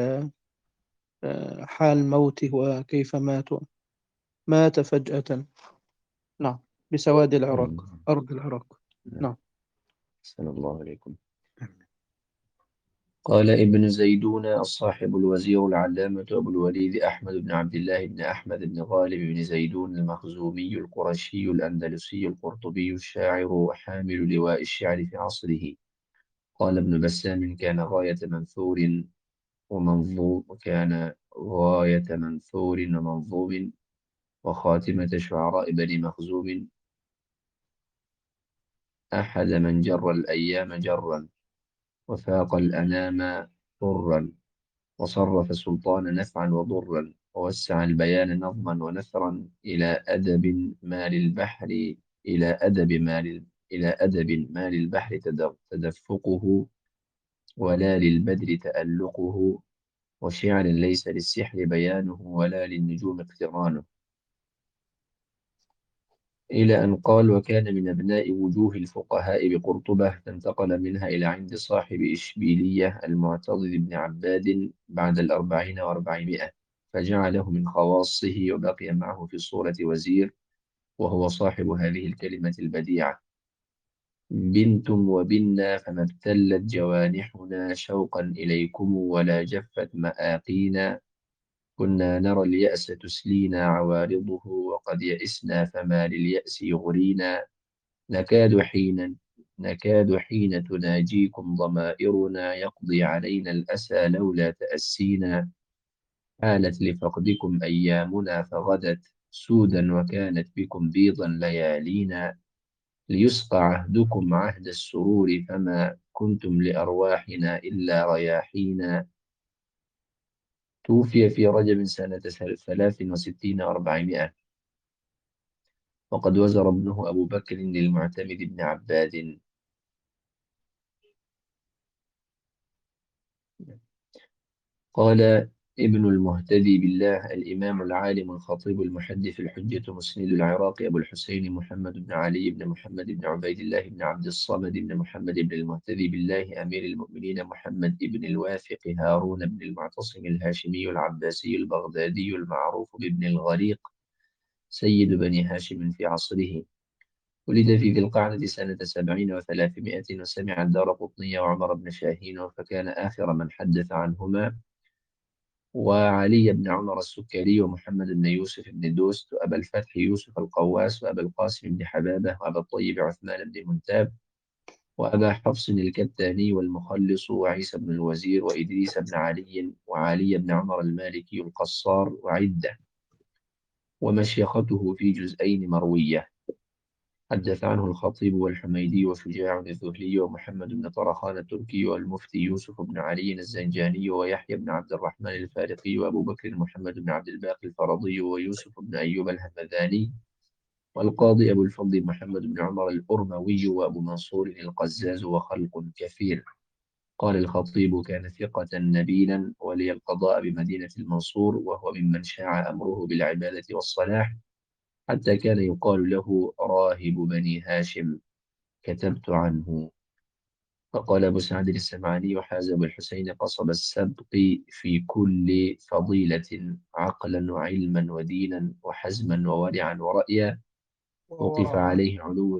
لحال موته وكيف مات. مات فجأة. نعم، بسواد العراق، مم. أرض العراق. نعم. نعم. صلى الله عليكم. قال ابن زيدون الصاحب الوزير العلامة أبو الوليد أحمد بن عبد الله بن أحمد بن غالب بن زيدون المخزومي القرشي الأندلسي القرطبي الشاعر حامل لواء الشعر في عصره. قال ابن بسام كان غاية منثور ومنظوم وكان غاية منثور ومنظوم، وخاتمة شعراء بني مخزوم، أحد من جر الأيام جرا وفاق الأنام طرا، وصرف سلطان نفعا وضرا، ووسع البيان نظما ونثرا، إلى أدب ما للبحر إلى أدب ما لل إلى أدب ما للبحر تد- تدفقه، ولا للبدر تألقه، وشعر ليس للسحر بيانه ولا للنجوم اقترانه. إلى أن قال: وكان من أبناء وجوه الفقهاء بقرطبة، فانتقل منها إلى عند صاحب إشبيلية المعتضد بن عباد بعد الأربعين وأربعمائة، فجعله من خواصه، وبقي معه في صورة وزير، وهو صاحب هذه الكلمة البديعة: بنتم وبنا، فما ابتلت جوانحنا شوقا إليكم، ولا جفت مآقينا، كنا نرى اليأس تسلينا عوارضه، وقد يئسنا فما لليأس يغرينا، نكاد حين نكاد حين تناجيكم ضمائرنا، يقضي علينا الأسى لولا تأسينا، حالت لفقدكم أيامنا فغدت سودا، وكانت بكم بيضا ليالينا، ليسقى عهدكم عهد السرور، فما كنتم لأرواحنا إلا رياحينا. توفي في رجب سنة ثلاث وستين وأربعمائة، وقد وزر ابنه أبو بكر للمعتمد بن عباد. قال ابن المهتدي بالله الإمام العالم الخطيب المحدث الحجة مسند العراق أبو الحسين محمد بن علي بن محمد بن عبيد الله بن عبد الصمد بن محمد بن المهتدي بالله أمير المؤمنين محمد بن الواثق هارون بن المعتصم الهاشمي العباسي البغدادي المعروف بابن الغريق سيد بني هاشم في عصره. ولد في ذي القعدة سنة سبعين وثلاثمائة، وسمع الدارقطني وعمر بن شاهين، فكان آخر من حدث عنهما، وعلي بن عمر السكري، ومحمد بن يوسف بن دوست، وأبا الفتح يوسف القواس، وأبا القاسم بن حبابة، وأبا الطيب عثمان بن منتاب، وأبا حفص الكتاني والمخلص، وعيسى بن الوزير، وإدريس بن علي، وعلي بن عمر المالكي القصار، وعدة. ومشيخته في جزئين مروية. حدث عنه الخطيب والحميدي وشجاع الذهلي ومحمد بن طرخان التركي والمفتي يوسف بن علي الزنجاني ويحيى بن عبد الرحمن الفارقي وأبو بكر محمد بن عبد الباقي الفرضي ويوسف بن أيوب الهمذاني والقاضي أبو الفضل محمد بن عمر الأرموي وأبو منصور القزاز وخلق كثير. قال الخطيب: كان ثقة نبيلا ولي القضاء بمدينة المنصور، وهو ممن شاع أمره بالعبادة والصلاح، حتى كان يقال له راهب بني هاشم. كتبت عنه. فقال أبو سعد السمعاني: وحاز أبو الحسين قصب السبق في كل فضيلة، عقلا وعلما ودينا وحزما وورعا ورأيا، وقف وورعا. عليه علو.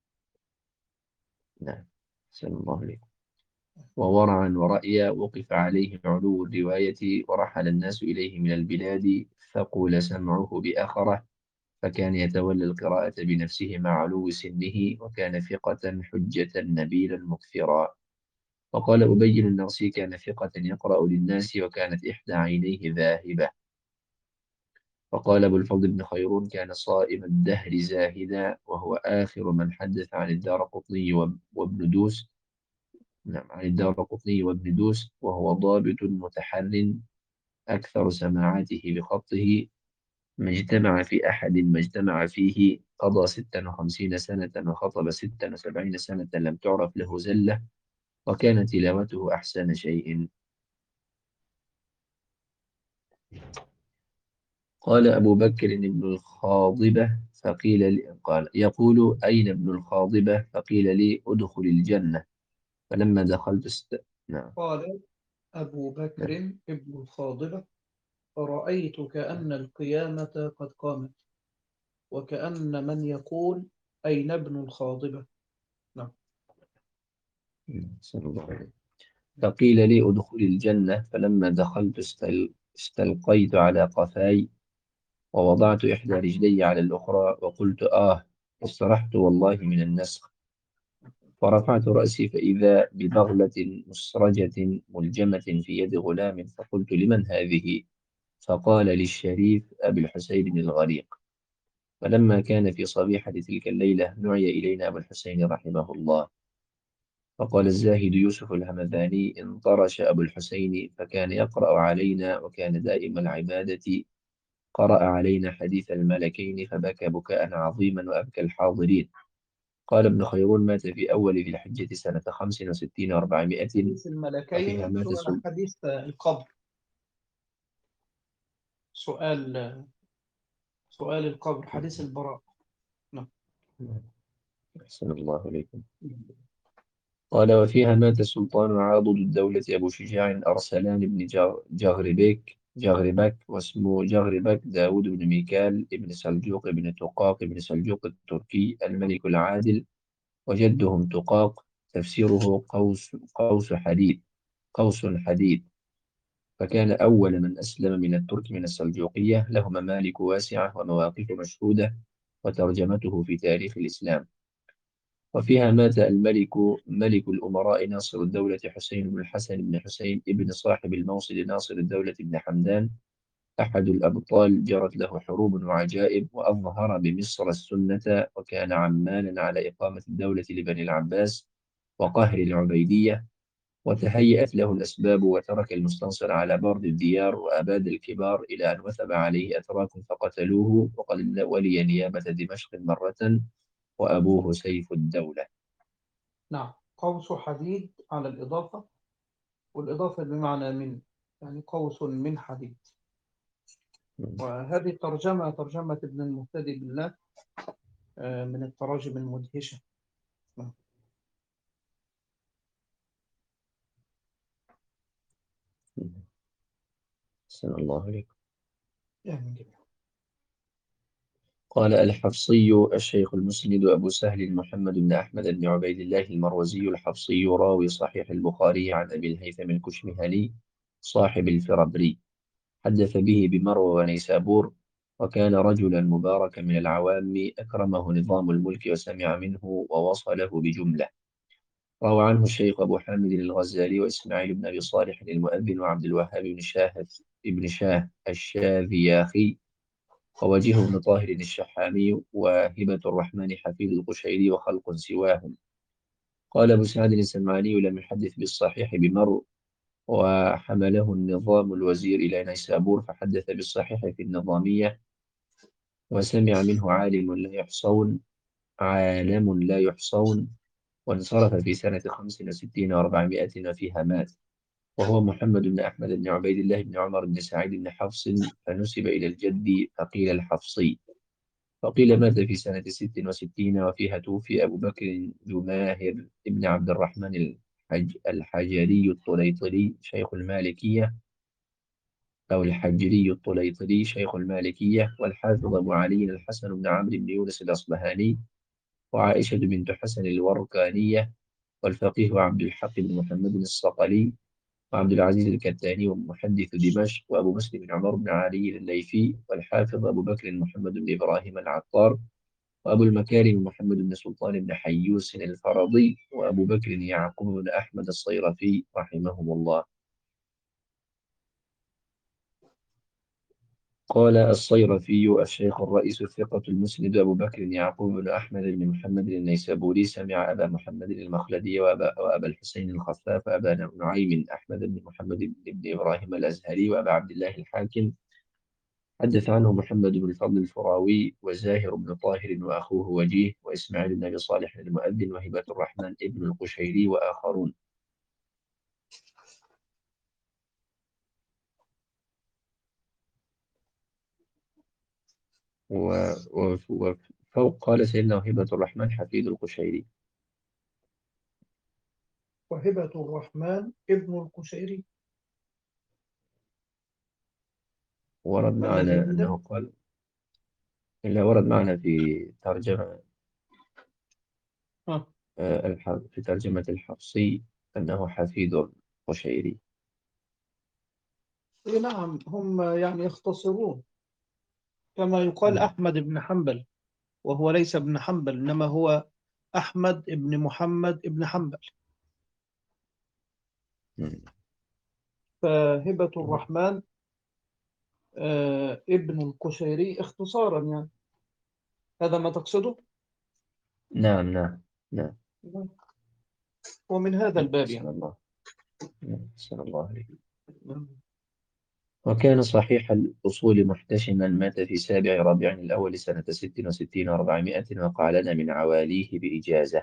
نعم، سلام الله عليكم. وورعا ورأيا، وقف عليه علو الرواية، ورحل الناس إليه من البلاد، ثقل سمعه بأخره، فكان يتولى القراءة بنفسه مع علو سنه، وكان ثقة حجة نبيلا مكثرا. وقال أبي النرسي: كان ثقة يقرأ للناس، وكانت إحدى عينيه ذاهبة. وقال أبو الفضل بن خيرون: كان صائم الدهر زاهدا، وهو آخر من حدث عن الدارقطني واب- وابن دوس. نعم، عن الدارقطني وابن دوس، وهو ضابط متحر، أكثر سماعاته بخطه، ما اجتمع في أحد ما اجتمع فيه، قضى ستا وخمسين سنة، وخطب ستا وسبعين سنة، لم تعرف له زلة، وكان تلاوته أحسن شيء. قال أبو بكر بن الخاضبة فقيل لي قال يقول: أين ابن الخاضبة؟ فقيل لي: ادخل الجنة. فلما دخلت است... نعم. قال أبو نعم. بكر ابن الخاضبة: فرأيت كأن القيامة قد قامت، وكأن من يقول: أين ابن الخاضبة؟ نعم. صلى الله عليه وسلم. فقيل لي: ادخل الجنة. فلما دخلت استل... استلقيت على قفاي، ووضعت إحدى رجلي على الأخرى، وقلت: آه، استرحت والله من النسخ. فرفعت رأسي فإذا ببغلة مسرجة ملجمة في يد غلام، فقلت: لمن هذه؟ فقال: للشريف أبي الحسين الغريق. فلما كان في صبيحة تلك الليلة، نعي إلينا أبو الحسين رحمه الله. فقال الزاهد يوسف الهمذاني: انطرش أبو الحسين، فكان يقرأ علينا، وكان دائم العبادة، قرأ علينا حديث الملكين، فبكى بكاء عظيما، وأبكى الحاضرين. قال ابن خيرون: مات في أول ذي الحجة سنة خمس وستين وأربعمائة، حديث وفيها الملكين مات ثم سل... حديث القبر. سؤال سؤال القبر، حديث البراء. نعم. أحسن الله إليكم. قال وفيها مات السلطان عاضد الدولة أبو شجاع أرسلان بن جغ- جغربيك جغربك واسمه جغربك داود بن ميكال بن سلجوق بن تقاق بن سلجوق التركي الملك العادل، وجدهم تقاق تفسيره قوس قوس حديد قوس حديد. فكان أول من أسلم من الترك من السلجوقية، له ممالك واسعة ومواقف مشهودة، وترجمته في تاريخ الإسلام. وفيها مات الملك ملك الأمراء ناصر الدولة حسين بن الحسن بن حسين ابن صاحب الموصل ناصر الدولة بن حمدان، أحد الأبطال جرت له حروب وعجائب، وأظهر بمصر السنة، وكان عمالا على إقامة الدولة لبني العباس وقهر العبيدية. وتهيأت له الأسباب، وترك المستنصر على برد الديار وأباد الكبار، إلى أن وثب عليه أتراك فقتلوه، وقد ولي نيابة دمشق مرة، وأبوه سيف الدولة. نعم، قوس حديد على الإضافة، والإضافة بمعنى من، يعني قوس من حديد. وهذه ترجمة ترجمة ابن المهتدي بالله آه، من التراجم المدهشة. نعم. أحسن الله عليكم. يعني جميل. قال الحفصي الشيخ المسند أبو سهل محمد بن أحمد بن عبيد الله المروزي الحفصي، راوي صحيح البخاري، عن أبي الهيثم الكشمهني صاحب الفربري، حدث به بمروى ونيسابور، وكان رجلا مباركا من العوام، أكرمه نظام الملك وسمع منه ووصله بجملة. روى عنه الشيخ أبو حامد الغزالي وإسماعيل بن أبي صالح المؤذن وعبد الوهاب بن شاه بن شاه الشاذياخي ووجيه بن طاهر الشحامي وهبة الرحمن حفيظ القشيري وخلق سواهم. قال أبو سعد السمعاني لم يحدث بالصحيح بمرء، وحمله النظام الوزير إلى نيسابور فحدث بالصحيح في النظامية، وسمع منه عالم لا يحصون عالم لا يحصون وانصرف في سنة خمس وستين وأربعمائة وفيها مات، وهو محمد بن أحمد بن عبيد الله بن عمر بن سعيد بن حفص، فنسب إلى الجد فقيل الحفصي، فقيل مات في سنة ست وستين وفيها توفي أبو بكر جماهر بن عبد الرحمن الحج الحجري الطليطلي شيخ المالكية، أو الحجري الطليطلي شيخ المالكية، والحافظ أبو علي الحسن بن عمرو بن يونس الأصبهاني، وعائشة بنت حسن الوركانية، والفقيه عبد الحق بن محمد الصقلي، وعبد العزيز الكتاني ومحدث دمشق، وأبو مسلم بن عمر بن علي الليثي، والحافظ أبو بكر محمد بن إبراهيم العطار، وأبو المكارم محمد بن سلطان بن حيوس الفرضي، وأبو بكر يعقوب بن أحمد الصيرفي رحمهم الله. قال الصيرفي الشيخ الرئيس الثقة المسند أبو بكر يعقوب بن أحمد بن محمد النيسابوري سمع أبا محمد المخلدي وأبا, وأبا الحسين الخفاف وأبا نعيم أحمد بن محمد بن إبراهيم الأزهري وأبا عبد الله الحاكم، حدث عنه محمد بن الفضل الفراوي وزاهر بن طاهر وأخوه وجيه وإسماعيل بن أبي صالح المؤذن وهبة الرحمن ابن القشيري وآخرون. و- و- وفوق قال سيدنا هبة الرحمن حفيد القشيري. وهبة الرحمن ابن القشيري ورد الذي معنا عندك. أنه قال، إلا ورد معنا في ترجمة آه. آه، الح- في ترجمة الحفصي أنه حفيد القشيري. إيه نعم، هم يعني يختصرون، كما يقال مم. أحمد بن حنبل، وهو ليس ابن حنبل، إنما هو أحمد ابن محمد ابن حنبل. مم. فهبة الرحمن آه ابن القشيري اختصارا يعني، هذا ما تقصده. نعم نعم نعم. ومن هذا الباب أحسن يعني. الله. نعم، أحسن الله عليك. نعم. وكان صحيح الأصول محتشما، مات في سابع ربيع الأول سنة ست وستين وأربعمائة، وقع لنا من عواليه بإجازة.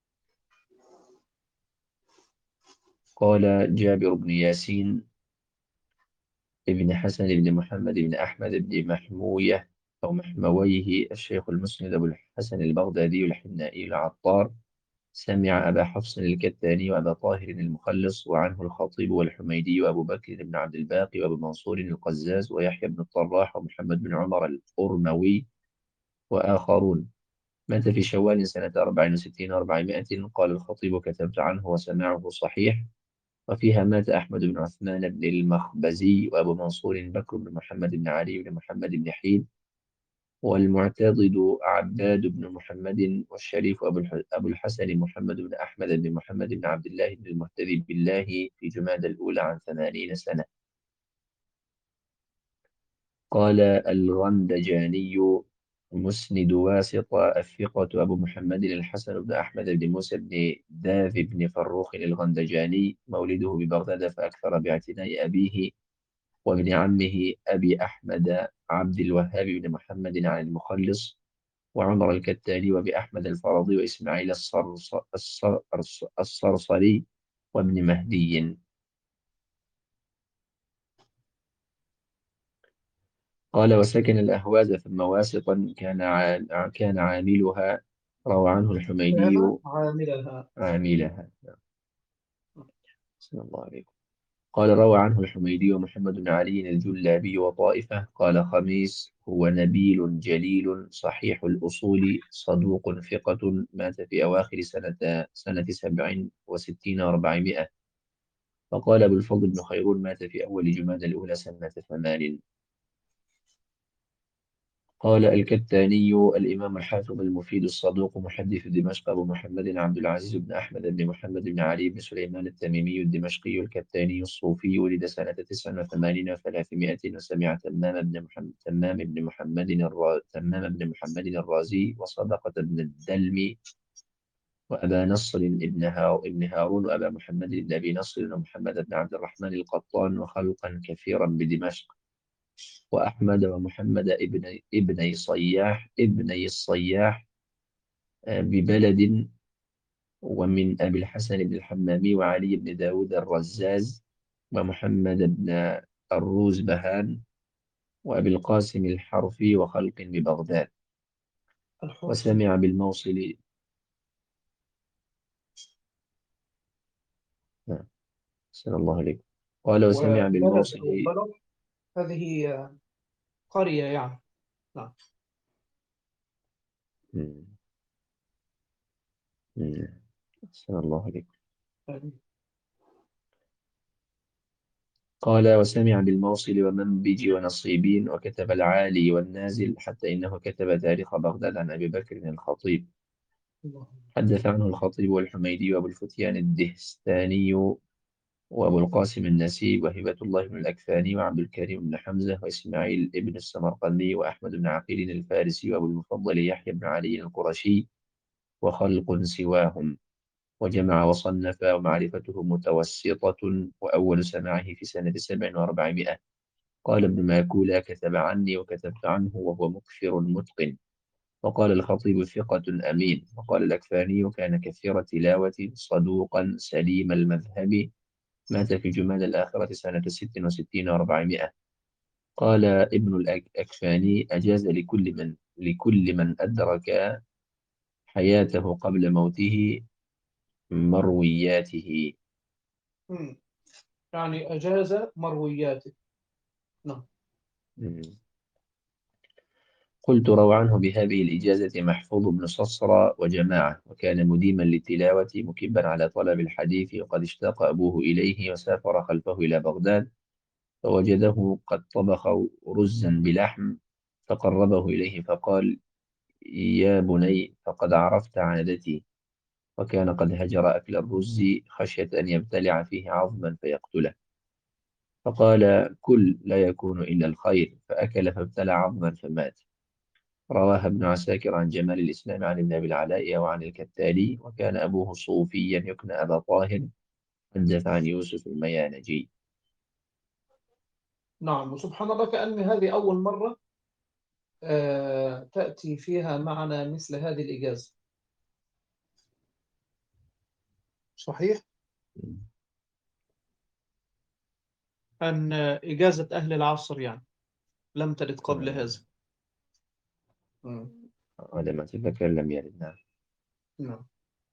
قال جابر بن ياسين ابن حسن بن محمد بن أحمد بن محموية أو محمويه الشيخ المسند أبو الحسن البغدادي الحنائي العطار سمع أبا حفص الكتاني وأبا طاهر المخلص، وعنه الخطيب والحميدي وأبو بكر بن عبد الباقي وأبو منصور القزاز ويحيى بن الطراح ومحمد بن عمر الأرموي وآخرون. مات في شوال سنة أربع وستين وأربعمائة. قال الخطيب: كتبت عنه وسماعه صحيح. وفيها مات أحمد بن عثمان بن المخبزي وأبو منصور بكر بن محمد بن علي بن محمد بن حيد، والمعتضد عباد بن محمد، والشريف أبو الح- أبو الحسن محمد بن أحمد بن محمد بن عبد الله بن المهتدي بالله في جماد الأولى عن ثمانين سنة. قال الغندجاني مسند واسطة الثقة أبو محمد الحسن بن أحمد بن موسى بن داذ بن فروخ الغندجاني، مولده ببغداد، فأكثر باعتناء أبيه وابن عمه أبي أحمد عبد الوهاب بن محمد عن المخلص وعمر الكتاني وبأحمد الفرضي وإسماعيل الصرص- الصر- الص- الصرصري وابن مهدي. قال وسكن الأهواز ثم واسطا كان ع- كان عاملها، روى عنه الحميدي. كان عاملها. عاملها. صلى الله عليه. قال روى عنه الحميدي ومحمد بن علي الجلابي وطائفة. قال خميس هو نبيل جليل صحيح الأصول صدوق ثقة، مات في أواخر سنة سنة سبع وستين وأربعمائة. فقال أبو الفضل بن خيرون: مات في أول جماد الأولى سنة ثمان. قال الكتاني الإمام الحافظ المفيد الصدوق محدث دمشق أبو محمد عبد العزيز بن أحمد بن محمد بن علي بن سليمان التميمي الدمشقي الكتاني الصوفي، ولد سنة تسع وثمانين وثلاثمائة، وسمع تمام بن محمد تمام بن محمد الرا... تمام بن محمد الرازي وصدقة بن الدلمي وأبا نصر بن ها... ابن هارون وأبا محمد بن أبي نصر ومحمد بن عبد الرحمن القطان، وخلقا كثيرا بدمشق. وأحمد ومحمد ابن ابني صياح ابني الصياح آه، ببلد، ومن أبي الحسن بن الحمامي وعلي بن داود الرزاز ومحمد بن الروزبهان وأبي القاسم الحرفي، وخلق ببغداد. الحرفي. وسمع بالموصل. نعم. صلى الله عليه. قال وسمع وبلد أو بالموصل. بلد، هذه قرية يعني. نعم. مم. مم. صلى الله عليه. قال وسمع بالموصل ومنبج ونصيبين، وكتب العالي والنازل، حتى إنه كتب تاريخ بغداد عن أبي بكر الخطيب. الله. حدث عنه الخطيب والحميدي وأبو الفتيان الدهستاني وأبو القاسم النسيب وهبة الله بن الأكفاني وعبد الكريم بن حمزة وإسماعيل بن السمرقندي وأحمد بن عقيل الفارسي وأبو المفضل يحيى بن علي القرشي، وخلق سواهم. وجمع وصنف، ومعرفته متوسطة، وأول سماعه في سنة سبع وأربعمائة. قال ابن ماكولا: كتب عني وكتبت عنه وهو مكثر متقن. وقال الخطيب: ثقة أمين. وقال الأكفاني: كان كثير تلاوة صدوقا سليم المذهب، مات في جماد الآخرة سنة ست وستين وأربعمائة. قال ابن الأكفاني: أجاز لكل من لكل من أدرك حياته قبل موته مروياته. مم. يعني أجاز مروياته. نعم. مم. قلت: روى عنه بهذه الإجازة محفوظ بن صصر وجماعة، وكان مديما للتلاوة مكبا على طلب الحديث، وقد اشتاق أبوه إليه وسافر خلفه إلى بغداد، فوجده قد طبخ رزا بلحم، فقربه إليه فقال: يا بني، فقد عرفت عادتي. وكان قد هجر أكل الرز خشية أن يبتلع فيه عظما فيقتله، فقال: كل، لا يكون إلا الخير. فأكل فابتلع عظما فمات. رواها ابن عساكر عن جمال الإسلام عن ابن أبي العلاء وعن الكتالي، وكان أبوه صوفيا يكنى أبا طاهر. حدث عن يوسف الميانجي. نعم. وسبحان الله، كأن هذه أول مرة آه، تأتي فيها معنا مثل هذه الإجازة. صحيح. أن إجازة أهل العصر يعني لم ترد قبل هذا. مم. على ما أتذكر لم يرد. نعم. نعم.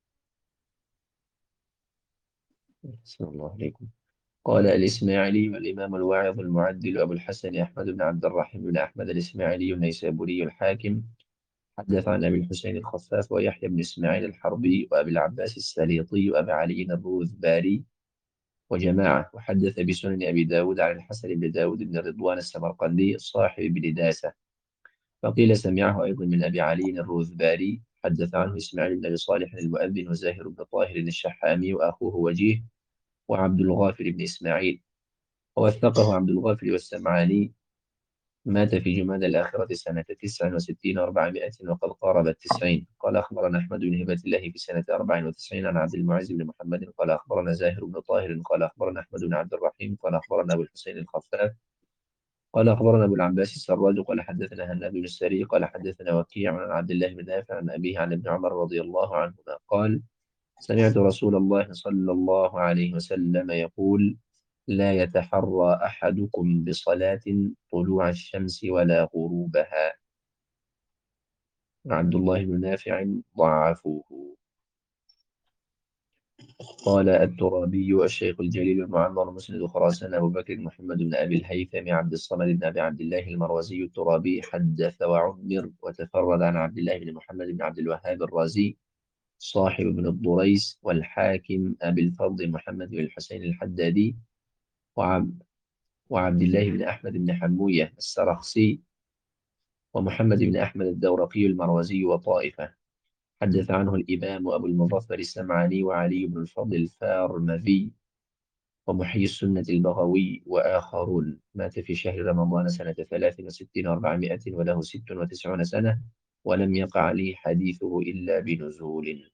بسم الله عليكم. قال الإسماعيلي والإمام الواعظ المعدل أبو الحسن أحمد بن عبد الرحيم بن أحمد الإسماعيلي النيسابوري الحاكم حدث عن أبي الحسين الخفاف ويحيى بن إسماعيل الحربي وأبي العباس السليطي وأبي علي الروذباري وجماعة، وحدث بسنن أبي داود عن الحسن بن داود بن رضوان السمرقندي صاحب بن داسة، فقيل سمعه أيضا من أبي علي الروذباري. حدث عنه إسماعيل بن أبي صالح المؤذن وزاهر بن طاهر الشحامي وأخوه وجيه وعبد الغافر بن إسماعيل، ووثقه عبد الغافر والسمعاني. مات في جماد الآخرة سنة تسع وستين وأربعمائة وقد قارب التسعين. قال أخبرنا أحمد بن هبة الله في سنة أربع وتسعين عن عبد المعز بن محمد قال أخبرنا زاهر بن طاهر قال أخبرنا أحمد بن عبد الرحيم قال أخبرنا أبو الحسين الخفاف قال أخبرنا أبو العباس السراج قال حدثنا هناد بن السري قال حدثنا وكيع عن عبد الله بن نافع عن أبيه عن ابن عمر رضي الله عنهما قال سمعت رسول الله صلى الله عليه وسلم يقول لا يتحرى أحدكم بصلاة طلوع الشمس ولا غروبها. عبد الله بن نافع ضعفوه. قال الترابي الشيخ الجليل المعمر مسند خراسان أبو بكر محمد بن أبي الهيثم عبد الصمد بن أبي عبد الله المروزي الترابي حدث وعمر وتفرد عن عبد الله بن محمد بن عبد الوهاب الرازي صاحب بن الضريس والحاكم أبي الفضل محمد بن الحسين الحدادي وعب وعبد الله بن أحمد بن حموية السرخسي ومحمد بن أحمد الدورقي المروزي وطائفة. حدث عنه الإمام أبو المظفر السمعاني وعلي بن الفضل الفارمذي ومحيي السنة البغوي وآخرون. مات في شهر رمضان سنة ثلاث وستين وأربعمائة وله ست وتسعون سنة، ولم يقع لي حديثه إلا بنزول.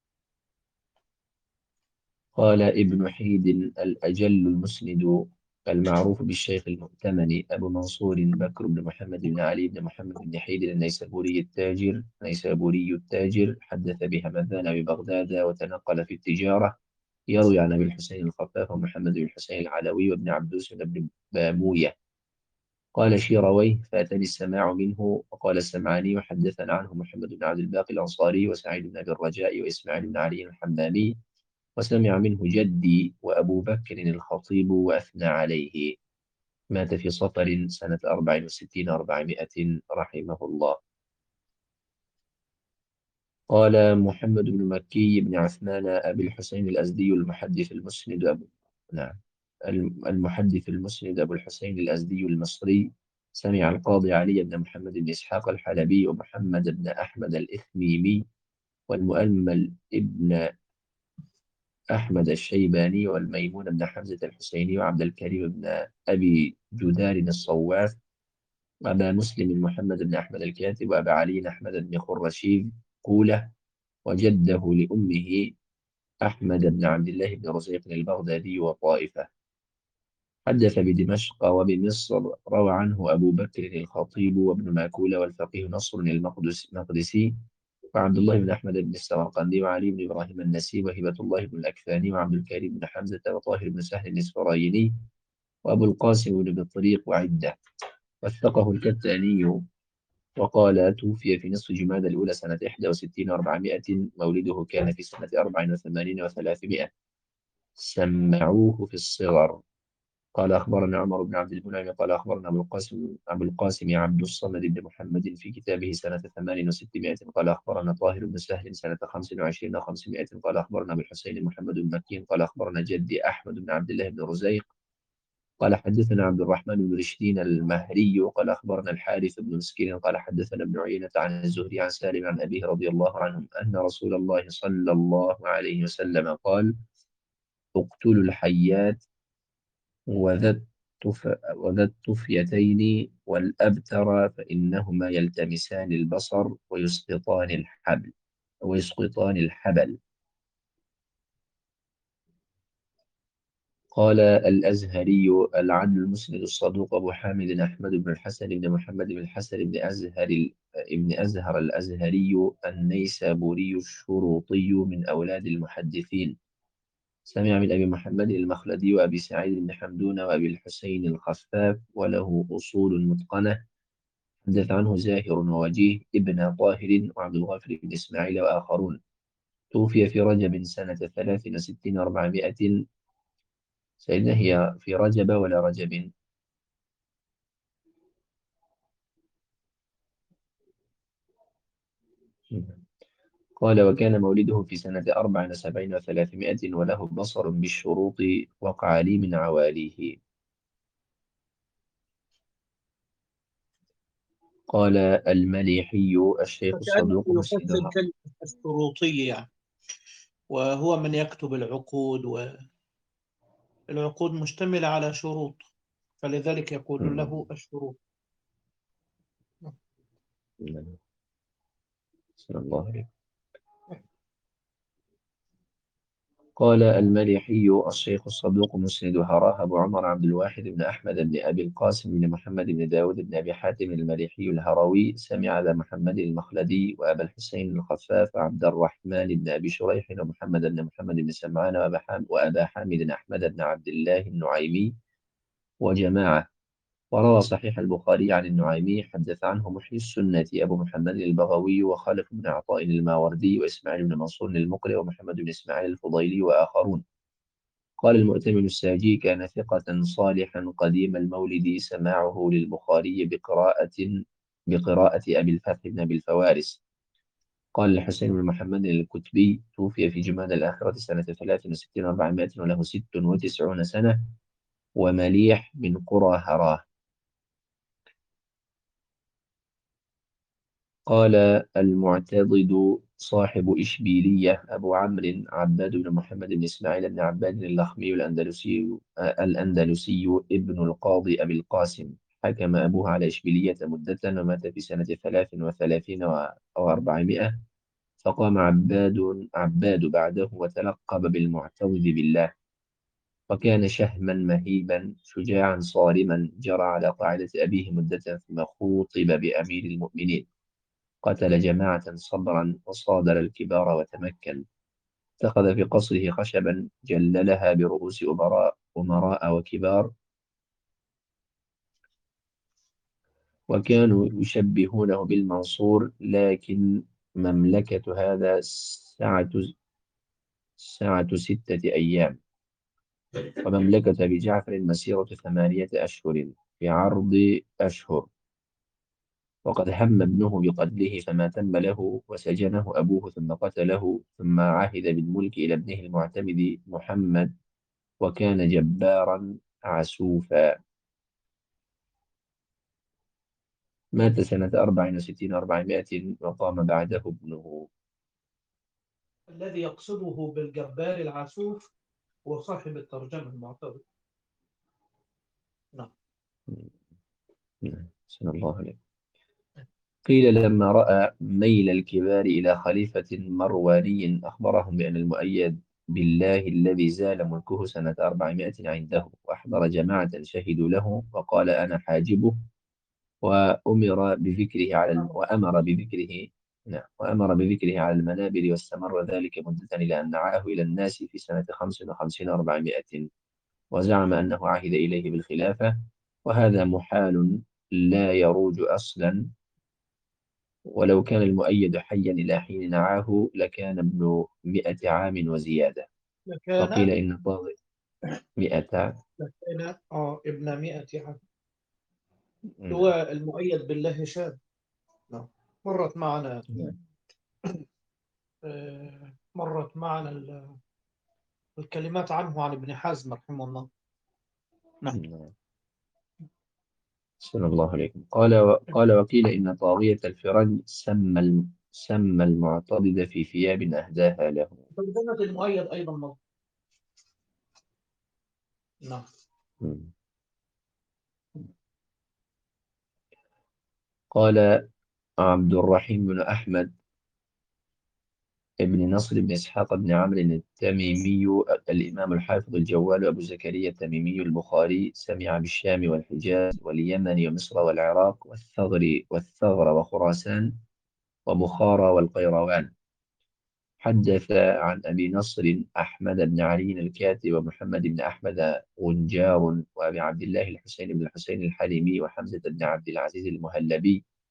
قال ابن حيد الأجل المسند المعروف بالشيخ المؤتمن أبو منصور بكر بن محمد بن علي بن محمد بن حيد النيسابوري التاجر نيسابوري التاجر حدث بهمذان ببغداد وتنقل في التجارة، يروي عن أبي الحسين الخفاف ومحمد بن الحسين العلوي وابن عبدوس بن باموية. قال شيرويه فاتني السماع منه. وقال السمعاني وحدثنا عنه محمد بن عبد الباقي الأنصاري وسعيد بن أبي الرجاء وإسماعيل بن علي الحمامي، وسمع منه جدي وأبو بكر الخطيب وأثنى عليه. مات في صفر سنة أربع وستين أربعمائة رحمه الله. قال محمد بن مكي بن عثمان أبي الحسين الأزدي المحدث المسند أبو نعم المحدث المسند أبو الحسين الأزدي المصري سمع القاضي علي بن محمد بن إسحاق الحلبي ومحمد بن أحمد الإثميمي والمؤمل ابن أحمد الشيباني والميمون بن حمزة الحسيني وعبد الكريم بن أبي جدار الصواف وأبا مسلم محمد بن أحمد الكاتب وأبا علي أحمد بن خرشيد قوله وجده لأمه أحمد بن عبد الله بن رزيق البغدادي وطائفة. حدث بدمشق وبمصر. روى عنه أبو بكر الخطيب وابن ماكولة والفقيه نصر المقدس- المقدسي وعبد الله بن أحمد بن السمرقندي وعلي بن إبراهيم النسي وهبة الله بن الأكفاني وعبد الكريم بن حمزة وطاهر بن سهل الإسفرايني وأبو القاسم بن بالطريق وعدة. وثقه الكتاني وقال توفي في نصف جماد الأولى سنة إحدى وستين وأربعمائة. مولده كان في سنة أربع وثمانين وثلاثمائة. سمعوه في الصغر. قال أخبرنا عمر بن عبد المنعم قال أخبرنا أبو القاسم أبو القاسم عبد الصمد بن محمد في كتابه سنة ثمان وستمائة. قال أخبرنا طاهر بن سهل سنة خمس وعشرين وخمسمائة. قال أخبرنا أبو الحسين محمد بن مكين قال أخبرنا جدي أحمد بن عبد الله بن رزيق قال حدثنا عبد الرحمن بن رشدين المهري قال أخبرنا الحارث بن مسكين قال حدثنا ابن عيينة عن الزهري عن سالم عن أبيه رضي الله عنهم أن رسول الله صلى الله عليه وسلم قال اقتلوا الحيات وذا الطف- وذا الطفيتين والأبتر فإنهما يلتمسان البصر ويسقطان الحبل ويسقطان الحبل. قال الأزهري العدل المسند الصدوق أبو حامد أحمد بن الحسن بن محمد بن الحسن بن أزهر ال- ابن أزهر الأزهري النيسابوري الشروطي من أولاد المحدثين. سمع من أبي محمد المخلدي وأبي سعيد بن حمدون وأبي الحسين الخفاف وله أصول متقنة. حدث عنه زاهر ووجيه ابن طاهر وعبد الغافر بن إسماعيل وآخرون. توفي في رجب سنة ثلاث وستين أربعمائة. سيدنا هي في رجب ولا رجب؟ قال وكان مولده في سنة أربع وسبعين وثلاثمائة وله بصر بالشروط وقع لي من عواليه. قال المليحي الشيخ فكأنه الصدوق يفسر مسندها. كلمة الشروطية يعني، وهو من يكتب العقود، والعقود مشتملة على شروط، فلذلك يقول له الشروط. صلى الله عليه. قال المليحي الشيخ الصدوق مسندها راه أبو عمر عبد الواحد بن أحمد بن أبي القاسم بن محمد بن داود بن أبي حاتم المليحي الهروي سمع أبا محمد المخلدي وأبا الحسين الخفاف عبد الرحمن بن أبي شريح ومحمد بن محمد بن سمعان وأبا حام- وأبا حامد أحمد بن عبد الله النعيمي وجماعة. وروى صحيح البخاري عن النعيمي حدث عنه محيي السنة أبو محمد البغوي وخالف بن عطاء الماوردي وإسماعيل بن منصور المقري ومحمد بن إسماعيل الفضيلي وآخرون. قال المؤتمن الساجي كان ثقة صالحا قديم المولد سماعه للبخاري بقراءة بقراءة أبي الفتح بن أبي الفوارس. قال الحسين بن محمد الكتبي توفي في جماد الآخرة سنة ثلاث وستين وأربعمائة وله ست وتسعون سنة ومليح من قرى هراه. قال المعتضد صاحب إشبيلية أبو عمرو عباد بن محمد بن إسماعيل بن عباد اللخمي الأندلسي الأندلسي ابن القاضي أبي القاسم. حكم أبوه على إشبيلية مدة ومات في سنة ثلاث وثلاثين أو أربعمائة. فقام عباد عباد بعده وتلقب بالمعتضد بالله. وكان شهما مهيبا شجاعا صارما جرى على قاعدة أبيه مدة ثم خوطب بأمير المؤمنين. قتل جماعة صبرا وصادر الكبار وتمكن. اتخذ في قصره خشبا جللها برؤوس أمراء أمراء وكبار. وكانوا يشبهونه بالمنصور لكن مملكة هذا سعة سعة ستة أيام. ومملكة أبي جعفر مسيرة ثمانية أشهر في عرض أشهر. وقد هم ابنه بقتله فما تم له وسجنه أبوه ثم قتله ثم عهد بالملك إلى ابنه المعتمد محمد وكان جبارا عسوفا. مات سنة أربع وستين أربعمائة وقام بعده ابنه. الذي يقصده بالجبار العسوف هو صاحب الترجمة المعتبر. نعم. صلى الله عليه. قيل لما رأى ميل الكبار إلى خليفة مرواني أخبرهم بأن المؤيد بالله الذي زال ملكه سنة أربعمائة عنده وأحضر جماعة شهدوا له وقال أنا حاجبه. وأمر بذكره على الم... وأمر بذكره نعم وأمر بذكره على المنابر واستمر ذلك مدة إلى أن دعاه إلى الناس في سنة خمس وخمسين أربعمائة وزعم أنه عهد إليه بالخلافة. وهذا محال لا يروج أصلا. ولو كان المؤيد حيا إلى حين نعاه لكان ابن مئة عام وزيادة. وقيل لكان إن طاغي مئة. لكان آه ابن مئة عام. نعم. هو المؤيد بالله شاب. نعم. مرت معنا آه، مرت معنا ال- الكلمات عنه عن ابن حزم رحمه الله. نعم. نعم. صلى الله عليكم. قال و... قال وقيل إن طاغية الفرنج سمى الم... سمى المعتضد في ثياب أهداها له. ترجمة المؤيد أيضا مضبوط. نعم. مم. قال عبد الرحيم بن أحمد ابن نصر بن إسحاق بن عمرو التميمي الإمام الحافظ الجوال أبو زكريا التميمي البخاري سمع بالشام والحجاز واليمن ومصر والعراق والثغر والثغر وخراسان وبخارى والقيروان. حدث عن أبي نصر أحمد بن علي الكاتب ومحمد بن أحمد غنجار وأبي عبد الله الحسين بن الحسين الحليمي وحمزة بن عبد العزيز المهلبي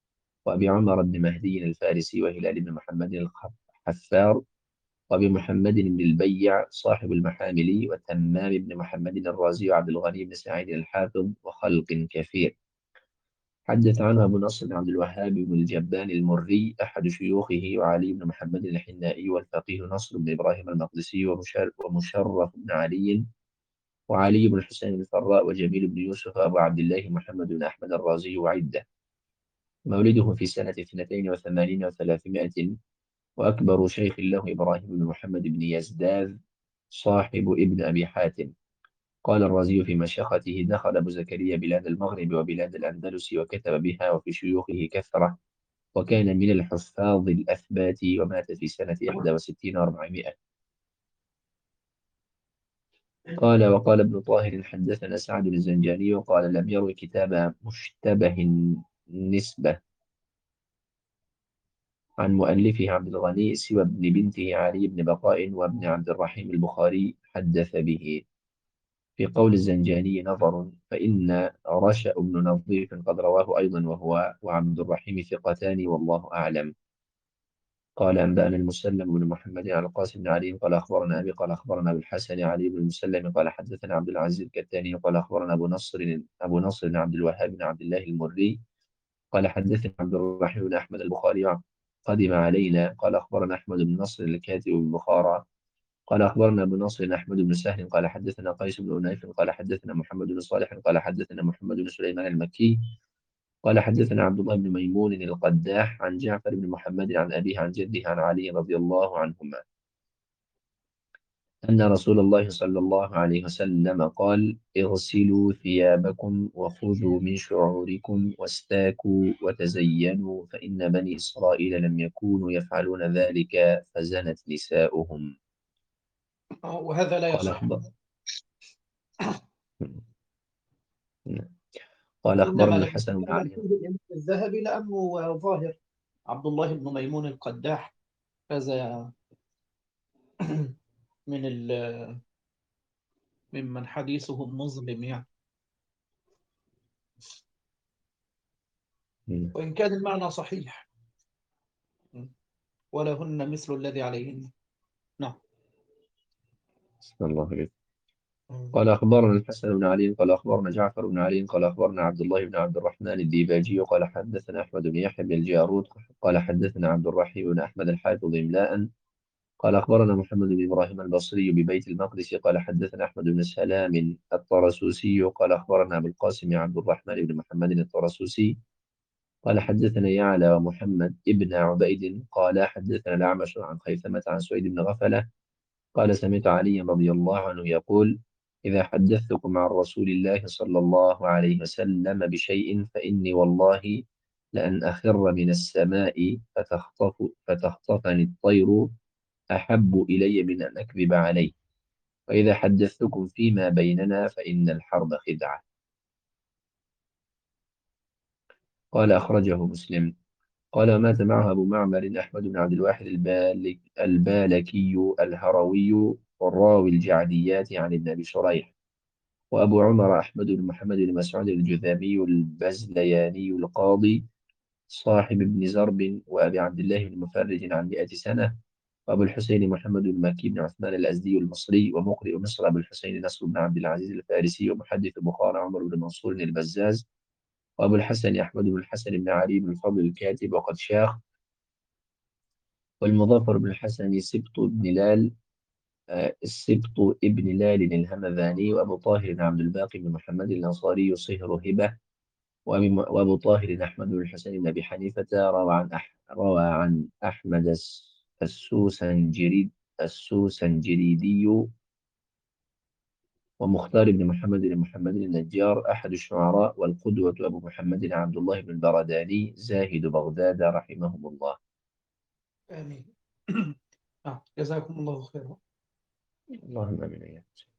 وأبي عمر بن مهدي الفارسي وهلال بن محمد الحفار وأبي محمد بن البيع صاحب المحاملي وتمام بن محمد الرازي وعبد الغني بن سعيد الحافظ وخلق كثير. حدث عنه أبو نصر بن عبد الوهاب بن الجبان المري أحد شيوخه وعلي بن محمد الحنائي والفقيه نصر بن إبراهيم المقدسي ومشر- ومشرف بن علي وعلي بن الحسين الفراء وجميل بن يوسف أبو عبد الله محمد بن أحمد الرازي وعدة. مولده في سنة اثنتين وثمانين وثلاثمائة، وأكبر شيخ له إبراهيم بن محمد بن يزداد صاحب ابن أبي حاتم. قال الرازي في مشيخته: دخل أبو زكريا بلاد المغرب وبلاد الأندلس وكتب بها، وفي شيوخه كثرة، وكان من الحفاظ الأثبات، ومات في سنة إحدى وستين وأربعمائة. قال وقال ابن طاهر: حدثنا سعد الزنجاني قال لم يروي كتاب مشتبه النسبة عن مؤلفه عبد الغني سوى ابن بنته علي بن بقاء وابن عبد الرحيم البخاري حدث به. في قول الزنجاني نظر، فإن رشأ بن نظيف قد رواه أيضا، وهو وعبد الرحيم ثقتان والله أعلم. قال أنبأنا المسلم بن محمد على القاسم بن علي قال أخبرنا أبي قال أخبرنا أبو الحسن علي بن المسلم قال حدثنا عبد العزيز الكتاني قال أخبرنا أبو نصر أبو نصر بن عبد الوهاب بن عبد الله المري قال حدثنا عبد الرحيم بن أحمد البخاري قدم علينا قال أخبرنا أحمد بن نصر الكاتب بالبخارى قال أخبرنا أبو نصر أحمد بن سهل قال حدثنا قيس بن أنيف قال حدثنا محمد بن صالح قال حدثنا محمد بن سليمان المكي قال حدثنا عبد الله بن ميمون القداح عن جعفر بن محمد عن أبيه عن جده عن علي رضي الله عنهما أن رسول الله صلى الله عليه وسلم قال: اغسلوا ثيابكم وخذوا من شعوركم واستاكوا وتزينوا، فإن بني إسرائيل لم يكونوا يفعلون ذلك فزنت نساؤهم. وهذا لا قال يصح. أخبر قال وإنما أخبرنا لم الحسن بن يتكلم علي. فيه الإمام الذهبي لأنه ظاهر عبد الله بن ميمون القداح هذا من ال ممن حديثه مظلم يعني، وإن كان المعنى صحيح، ولهن مثل الذي عليهن. نعم. بسم الله عليك. قال أخبرنا الحسن بن علي قال أخبرنا جعفر بن علي قال أخبرنا عبد الله بن عبد الرحمن الديباجي قال حدثنا أحمد بن يحيى بن الجارود قال حدثنا عبد الرحيم بن أحمد الحافظ إملاء قال أخبرنا محمد بن إبراهيم البصري ببيت المقدس قال حدثنا أحمد بن سلام الطرسوسي قال أخبرنا أبو القاسم عبد الرحمن بن محمد الطرسوسي قال حدثنا يعلى ومحمد ابن عبيد قال حدثنا الأعمش عن خيثمة عن سويد بن غفلة قال سمعت علي رضي الله عنه يقول: إذا حدثتكم عن رسول الله صلى الله عليه وسلم بشيء فإني والله لأن أخر من السماء فتخطف فتخطفني الطير أحب إلي من أن أكذب عليه، وإذا حدثتكم فيما بيننا فإن الحرب خدعة. قال أخرجه مسلم. قال مات معه أبو معمر أحمد بن عبد الواحد البالك البالكي الهروي والراوي الجعديات عن ابن أبي شريح، وأبو عمر أحمد بن محمد بن مسعود الجذامي البزلياني القاضي صاحب ابن زرب وأبي عبد الله بن مفرج عن مئة سنة، وأبو الحسين محمد بن مكي بن عثمان الأزدي المصري ومقرئ مصر أبو الحسين نصر بن عبد العزيز الفارسي ومحدث بخارى عمر بن منصور البزاز، وأبو الحسن أحمد بن الحسن بن علي بن الفضل الكاتب وقد شاخ، والمظفر بن الحسن سبط بن لال آه، السبط ابن لال الهمذاني، وأبو طاهر بن عبد الباقي بن محمد الأنصاري صهر هبة، وأبي- وأبو طاهر أحمد بن الحسين بن أبي حنيفة روى عن أح روى عن أحمد الس- السوسنجريد السوسنجريدي، ومختار بن محمد بن محمد النجار أحد الشعراء والقدوة، أبو محمد عبد الله بن البرداني زاهد بغداد رحمهم الله. آمين. آه. جزاكم الله خيرا. اللهم آمين.